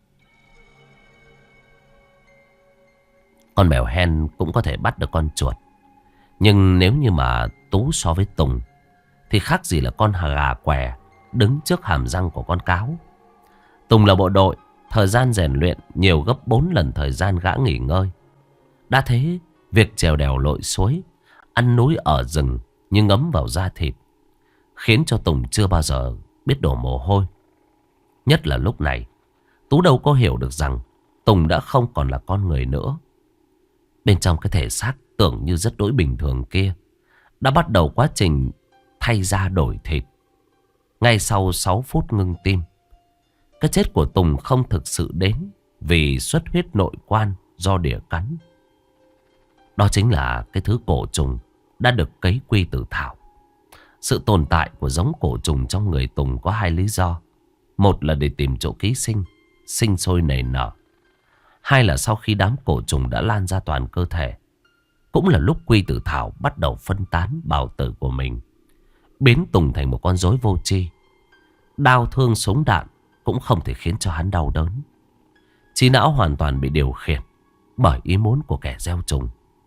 Con mèo hen cũng có thể bắt được con chuột, nhưng nếu như mà Tú so với Tùng thì khác gì là con gà què đứng trước hàm răng của con cáo. Tùng là bộ đội, thời gian rèn luyện nhiều gấp 4 lần thời gian gã nghỉ ngơi. Đã thế, việc trèo đèo lội suối, ăn núi ở rừng như ngấm vào da thịt, khiến cho Tùng chưa bao giờ biết đổ mồ hôi. Nhất là lúc này, Tú đâu có hiểu được rằng Tùng đã không còn là con người nữa. Bên trong cái thể xác tưởng như rất đỗi bình thường kia đã bắt đầu quá trình thay da đổi thịt. Ngay sau 6 phút ngưng tim, cái chết của Tùng không thực sự đến vì xuất huyết nội quan do đỉa cắn. Đó chính là cái thứ cổ trùng đã được cấy quy tử thảo. Sự tồn tại của giống cổ trùng trong người Tùng có hai lý do. Một là để tìm chỗ ký sinh, sinh sôi nảy nở. Hai là sau khi đám cổ trùng đã lan ra toàn cơ thể, cũng là lúc quy tử thảo bắt đầu phân tán bào tử của mình, biến Tùng thành một con rối vô tri. Đau thương súng đạn cũng không thể khiến cho hắn đau đớn. Trí não hoàn toàn bị điều khiển bởi ý muốn của kẻ gieo trùng.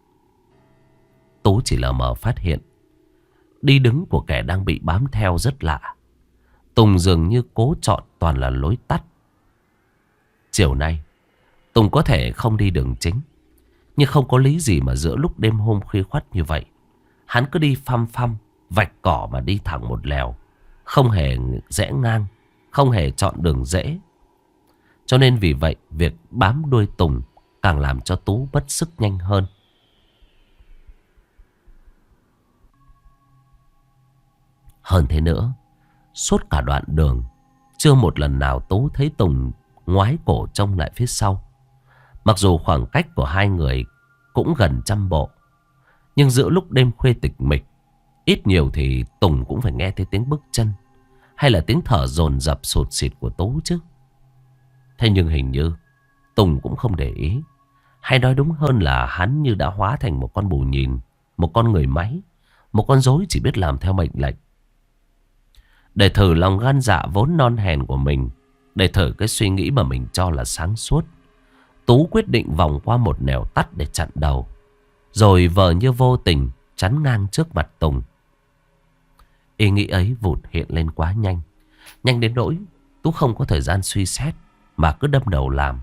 Tú chỉ lờ mờ phát hiện đi đứng của kẻ đang bị bám theo rất lạ. Tùng dường như cố chọn toàn là lối tắt. Chiều nay Tùng có thể không đi đường chính, nhưng không có lý gì mà giữa lúc đêm hôm khuya khoắt như vậy hắn cứ đi phăm phăm vạch cỏ mà đi thẳng một lèo, không hề rẽ ngang, không hề chọn đường rẽ. Cho nên vì vậy việc bám đuôi Tùng càng làm cho Tú bất sức nhanh hơn. Hơn thế nữa, suốt cả đoạn đường chưa một lần nào Tú thấy Tùng ngoái cổ trông lại phía sau. Mặc dù khoảng cách của hai người cũng gần 100 bộ, nhưng giữa lúc đêm khuya tịch mịch, ít nhiều thì Tùng cũng phải nghe thấy tiếng bước chân hay là tiếng thở dồn dập sụt sịt của Tú chứ. Thế nhưng hình như Tùng cũng không để ý, hay nói đúng hơn là hắn như đã hóa thành một con bù nhìn, một con người máy, một con rối chỉ biết làm theo mệnh lệnh. Để thử lòng gan dạ vốn non hèn của mình, để thử cái suy nghĩ mà mình cho là sáng suốt, Tú quyết định vòng qua một nẻo tắt để chặn đầu, rồi vờ như vô tình chắn ngang trước mặt Tùng. Ý nghĩ ấy vụt hiện lên quá nhanh, nhanh đến nỗi Tú không có thời gian suy xét mà cứ đâm đầu làm.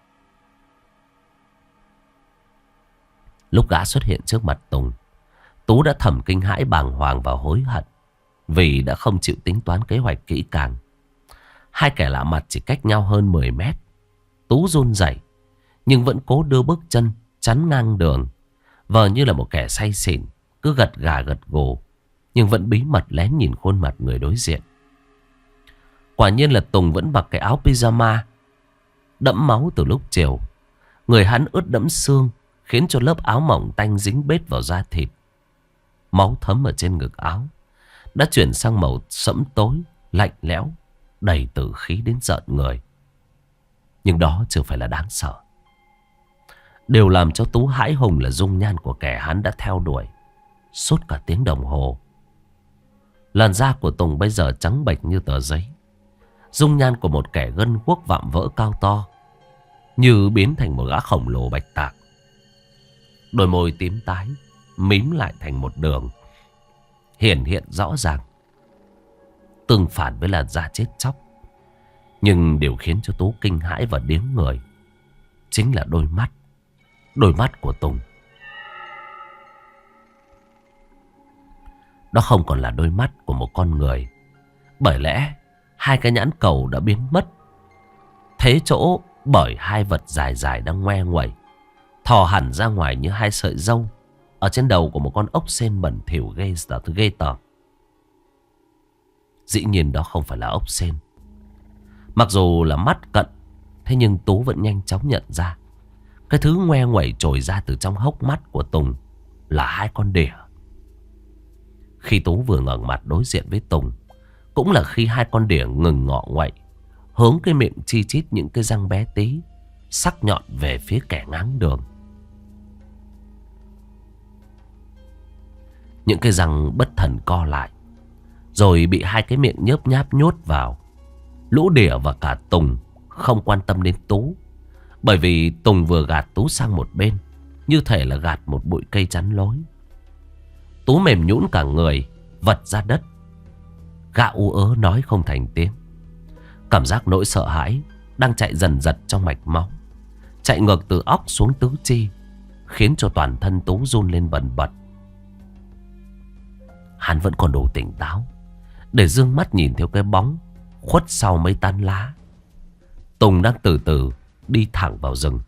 Lúc gã xuất hiện trước mặt Tùng, Tú đã thầm kinh hãi, bàng hoàng và hối hận vì đã không chịu tính toán kế hoạch kỹ càng. Hai kẻ lạ mặt chỉ cách nhau hơn 10 mét. Tú run rẩy nhưng vẫn cố đưa bước chân chắn ngang đường, vờ như là một kẻ say xỉn, cứ gật gà gật gù, nhưng vẫn bí mật lén nhìn khuôn mặt người đối diện. Quả nhiên là Tùng vẫn mặc cái áo pyjama đẫm máu từ lúc chiều. Người hắn ướt đẫm xương, khiến cho lớp áo mỏng tanh dính bết vào da thịt. Máu thấm ở trên ngực áo đã chuyển sang màu sẫm tối, lạnh lẽo, đầy tử khí đến rợn người. Nhưng đó chưa phải là đáng sợ. Điều làm cho Tú hãi hùng là dung nhan của kẻ hắn đã theo đuổi suốt cả tiếng đồng hồ. Làn da của Tùng bây giờ trắng bệch như tờ giấy. Dung nhan của một kẻ gân guốc vạm vỡ cao to, như biến thành một gã khổng lồ bạch tạc. Đôi môi tím tái mím lại thành một đường, hiển hiện rõ ràng, tương phản với làn da chết chóc. Nhưng điều khiến cho Tú kinh hãi và điếng người chính là đôi mắt. Đôi mắt của Tùng, đó không còn là đôi mắt của một con người. Bởi lẽ hai cái nhãn cầu đã biến mất, thế chỗ bởi hai vật dài dài đang ngoe nguẩy, thò hẳn ra ngoài như hai sợi râu ở trên đầu của một con ốc sên bẩn thỉu ghê tởm. Dĩ nhiên đó không phải là ốc sên. Mặc dù là mắt cận, thế nhưng Tú vẫn nhanh chóng nhận ra cái thứ ngoe nguẩy trồi ra từ trong hốc mắt của Tùng là hai con đỉa. Khi Tú vừa ngẩng mặt đối diện với Tùng, cũng là khi hai con đỉa ngừng ngọ nguậy, hướng cái miệng chi chít những cái răng bé tí sắc nhọn về phía kẻ ngáng đường. Những cái răng bất thần co lại, rồi bị hai cái miệng nhớp nháp nhốt vào. Lũ đỉa và cả Tùng không quan tâm đến Tú, bởi vì Tùng vừa gạt Tú sang một bên, như thể là gạt một bụi cây chắn lối. Tú mềm nhũn cả người, vật ra đất. Gã ú ớ nói không thành tiếng. Cảm giác nỗi sợ hãi đang chạy dần dật trong mạch máu, chạy ngược từ óc xuống tứ chi, khiến cho toàn thân Tú run lên bần bật. Hắn vẫn còn đủ tỉnh táo để dương mắt nhìn theo cái bóng khuất sau mấy tán lá. Tùng đang từ từ đi thẳng vào rừng.